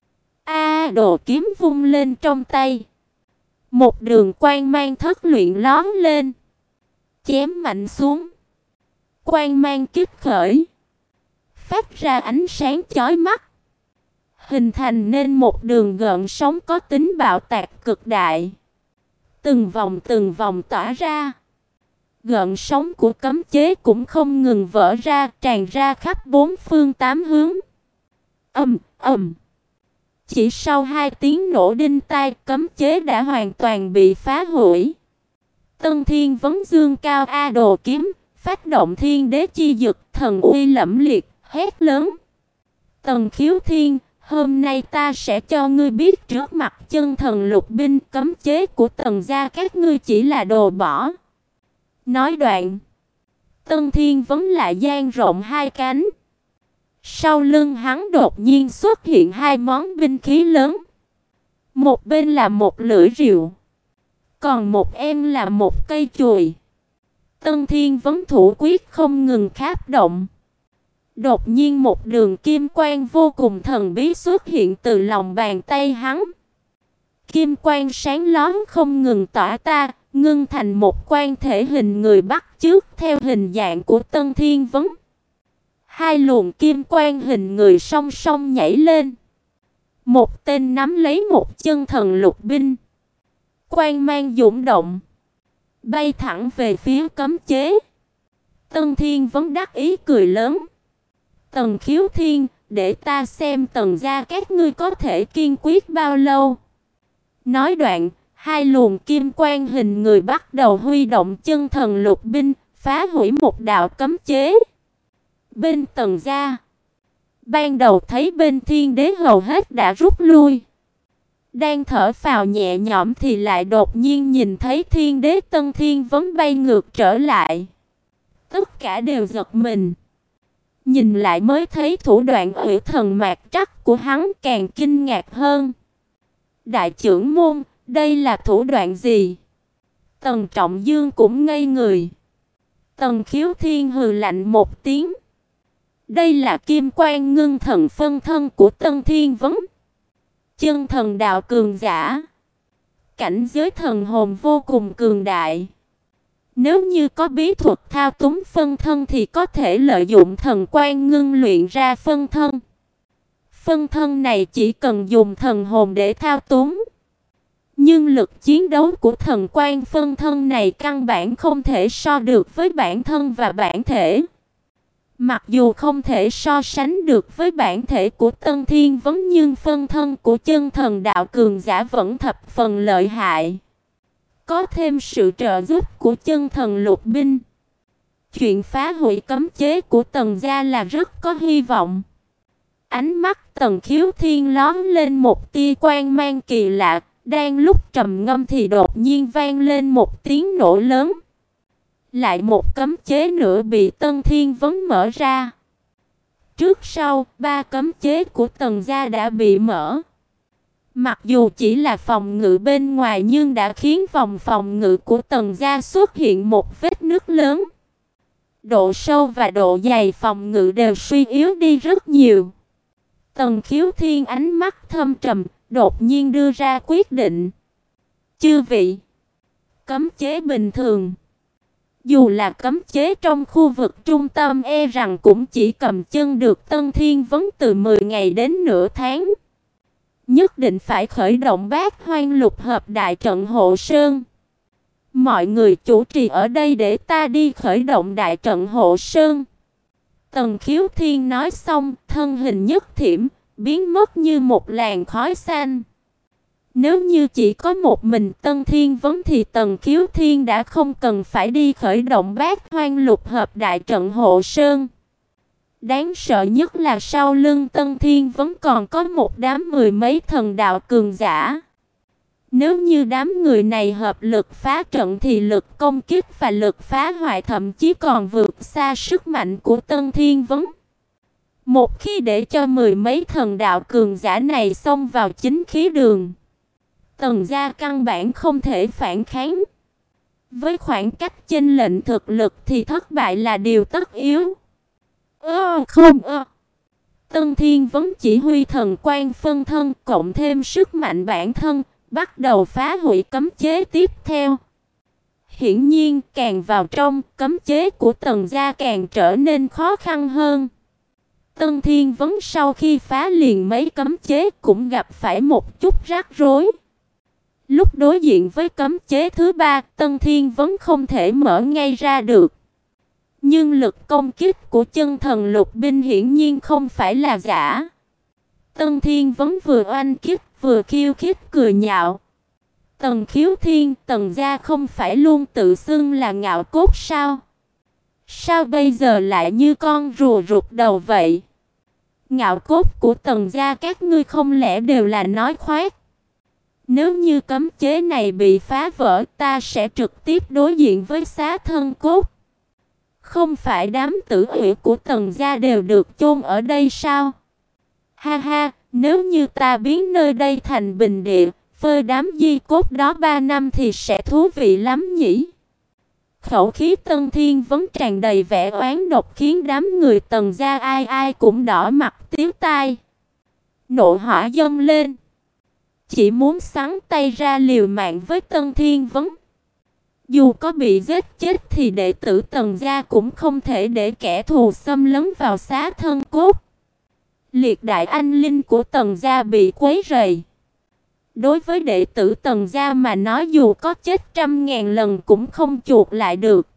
A đồ kiếm vung lên trong tay. Một đường quang mang thất luyện lóe lên. Chém mạnh xuống. Quang mang kích khởi. Phát ra ánh sáng chói mắt. Hình thành nên một đường gợn sóng có tính bạo tạc cực đại. Từng vòng từng vòng tỏa ra. Gợn sóng của cấm chế cũng không ngừng vỡ ra, tràn ra khắp bốn phương tám hướng. Ầm, ầm. Chỉ sau hai tiếng nổ đinh tai, cấm chế đã hoàn toàn bị phá hủy. Tân Thiên vấn dương cao a đồ kiếm, phát động Thiên Đế chi dực, thần uy lẫm liệt, hét lớn. Tần Khiếu Thiên, hôm nay ta sẽ cho ngươi biết trước mặt chân thần lục binh, cấm chế của Tần gia các ngươi chỉ là đồ bỏ. Nói đoạn, Tân Thiên vấn lại dang rộng hai cánh. Sau lưng hắn đột nhiên xuất hiện hai món binh khí lớn. Một bên là một lưỡi rìu, còn một em là một cây chùy. Tân Thiên vấn thủ quyết không ngừng kháp động. Đột nhiên một đường kim quang vô cùng thần bí xuất hiện từ lòng bàn tay hắn. Kim quang sáng lóe không ngừng tỏa ra, ngưng thành một quan thể hình người bắt chước theo hình dạng của Tân Thiên vấn. Hai luồng kim quang hình người song song nhảy lên. Một tên nắm lấy một chân thần lục binh. Quang mang dũng động, bay thẳng về phía cấm chế. Tân Thiên vấn đắc ý cười lớn. Tần Khiếu Thiên, để ta xem Tần gia các ngươi có thể kiên quyết bao lâu. Nói đoạn, hai luồng kim quang hình người bắt đầu huy động chân thần lục binh, phá hủy một đạo cấm chế. Bên Tần gia, ban đầu thấy bên Thiên Đế hầu hết đã rút lui. Đang thở phào nhẹ nhõm thì lại đột nhiên nhìn thấy Thiên Đế Tân Thiên vấn bay ngược trở lại. Tất cả đều giật mình. Nhìn lại mới thấy thủ đoạn ủy thần mạt trắc của hắn càng kinh ngạc hơn. Đại trưởng môn, đây là thủ đoạn gì? Tần Trọng Dương cũng ngây người. Tần Khiếu Thiên hừ lạnh một tiếng. Đây là kim quang ngưng thần phân thân của Tân Thiên vấn. Chân thần đạo cường giả. Cảnh giới thần hồn vô cùng cường đại. Nếu như có bí thuật thao túng phân thân thì có thể lợi dụng thần quang ngưng luyện ra phân thân. Phân thân này chỉ cần dùng thần hồn để thao túng. Nhưng lực chiến đấu của thần quang phân thân này căn bản không thể so được với bản thân và bản thể. Mặc dù không thể so sánh được với bản thể của Tân Thiên Vấn, nhưng phân thân của chân thần đạo cường giả vẫn thập phần lợi hại. Có thêm sự trợ giúp của chân thần lục binh, chuyện phá hủy cấm chế của Tần gia là rất có hy vọng. Ánh mắt Tần Khiếu Thiên lóe lên một tia quang mang kỳ lạ, đang lúc trầm ngâm thì đột nhiên vang lên một tiếng nổ lớn. Lại một cấm chế nữa bị Tân Thiên Vấn mở ra. Trước sau, ba cấm chế của Tần gia đã bị mở. Mặc dù chỉ là phòng ngự bên ngoài nhưng đã khiến vòng phòng ngự của Tần gia xuất hiện một vết nứt lớn. Độ sâu và độ dày phòng ngự đều suy yếu đi rất nhiều. Tần Khiếu Thiên ánh mắt thâm trầm, đột nhiên đưa ra quyết định. Chư vị, cấm chế bình thường, dù là cấm chế trong khu vực trung tâm e rằng cũng chỉ cầm chân được Tân Thiên Vấn từ mười ngày đến nửa tháng. Nhất định phải khởi động Bát Hoang Lục Hợp đại trận hộ sơn. Mọi người chủ trì ở đây để ta đi khởi động đại trận hộ sơn. Tần Khiếu Thiên nói xong, thân hình nhất thiểm, biến mất như một làn khói xanh. Nếu như chỉ có một mình Tân Thiên Vấn thì Tần Khiếu Thiên đã không cần phải đi khởi động Bát Hoang Lục Hợp đại trận hộ sơn. Đáng sợ nhất là sau lưng Tân Thiên Vấn còn có một đám mười mấy thần đạo cường giả. Nếu như đám người này hợp lực phá trận thì lực công kích và lực phá hoại thậm chí còn vượt xa sức mạnh của Tân Thiên Vấn. Một khi để cho mười mấy thần đạo cường giả này xông vào chính khí đường, Tần gia căn bản không thể phản kháng. Với khoảng cách chênh lệch thực lực thì thất bại là điều tất yếu. Ơ không ơ. Tân Thiên Vấn chỉ huy thần quan phân thân cộng thêm sức mạnh bản thân, bắt đầu phá hủy cấm chế tiếp theo. Hiển nhiên, càng vào trong, cấm chế của Tần gia càng trở nên khó khăn hơn. Tân Thiên Vấn sau khi phá liền mấy cấm chế cũng gặp phải một chút rắc rối. Lúc đối diện với cấm chế thứ ba, Tân Thiên Vấn không thể mở ngay ra được. Nhưng lực công kích của chân thần lục binh hiển nhiên không phải là giả. Tân Thiên Vấn vừa oanh kích vừa khiêu khích cười nhạo. Tần Khiếu Thiên, Tần gia không phải luôn tự xưng là ngạo cốt sao? Sao bây giờ lại như con rùa rụt đầu vậy? Ngạo cốt của Tần gia các ngươi không lẽ đều là nói khoác? Nếu như cấm chế này bị phá vỡ, ta sẽ trực tiếp đối diện với xá thân cốt. Không phải đám tử huyệt của Tần gia đều được chôn ở đây sao? Ha ha, nếu như ta biến nơi đây thành bình địa, phơi đám di cốt đó ba năm thì sẽ thú vị lắm nhỉ? Khẩu khí Tân Thiên Vấn tràn đầy vẻ oán độc khiến đám người Tần gia ai ai cũng đỏ mặt tía tai. Nộ hỏa dâng lên, chỉ muốn xắn tay ra liều mạng với Tân Thiên Vấn. Dù có bị giết chết thì đệ tử Tần gia cũng không thể để kẻ thù xâm lấn vào xá thân cốt. Liệt đại anh linh của Tần gia bị quấy rầy. Đối với đệ tử Tần gia mà nói dù có chết trăm ngàn lần cũng không chuộc lại được.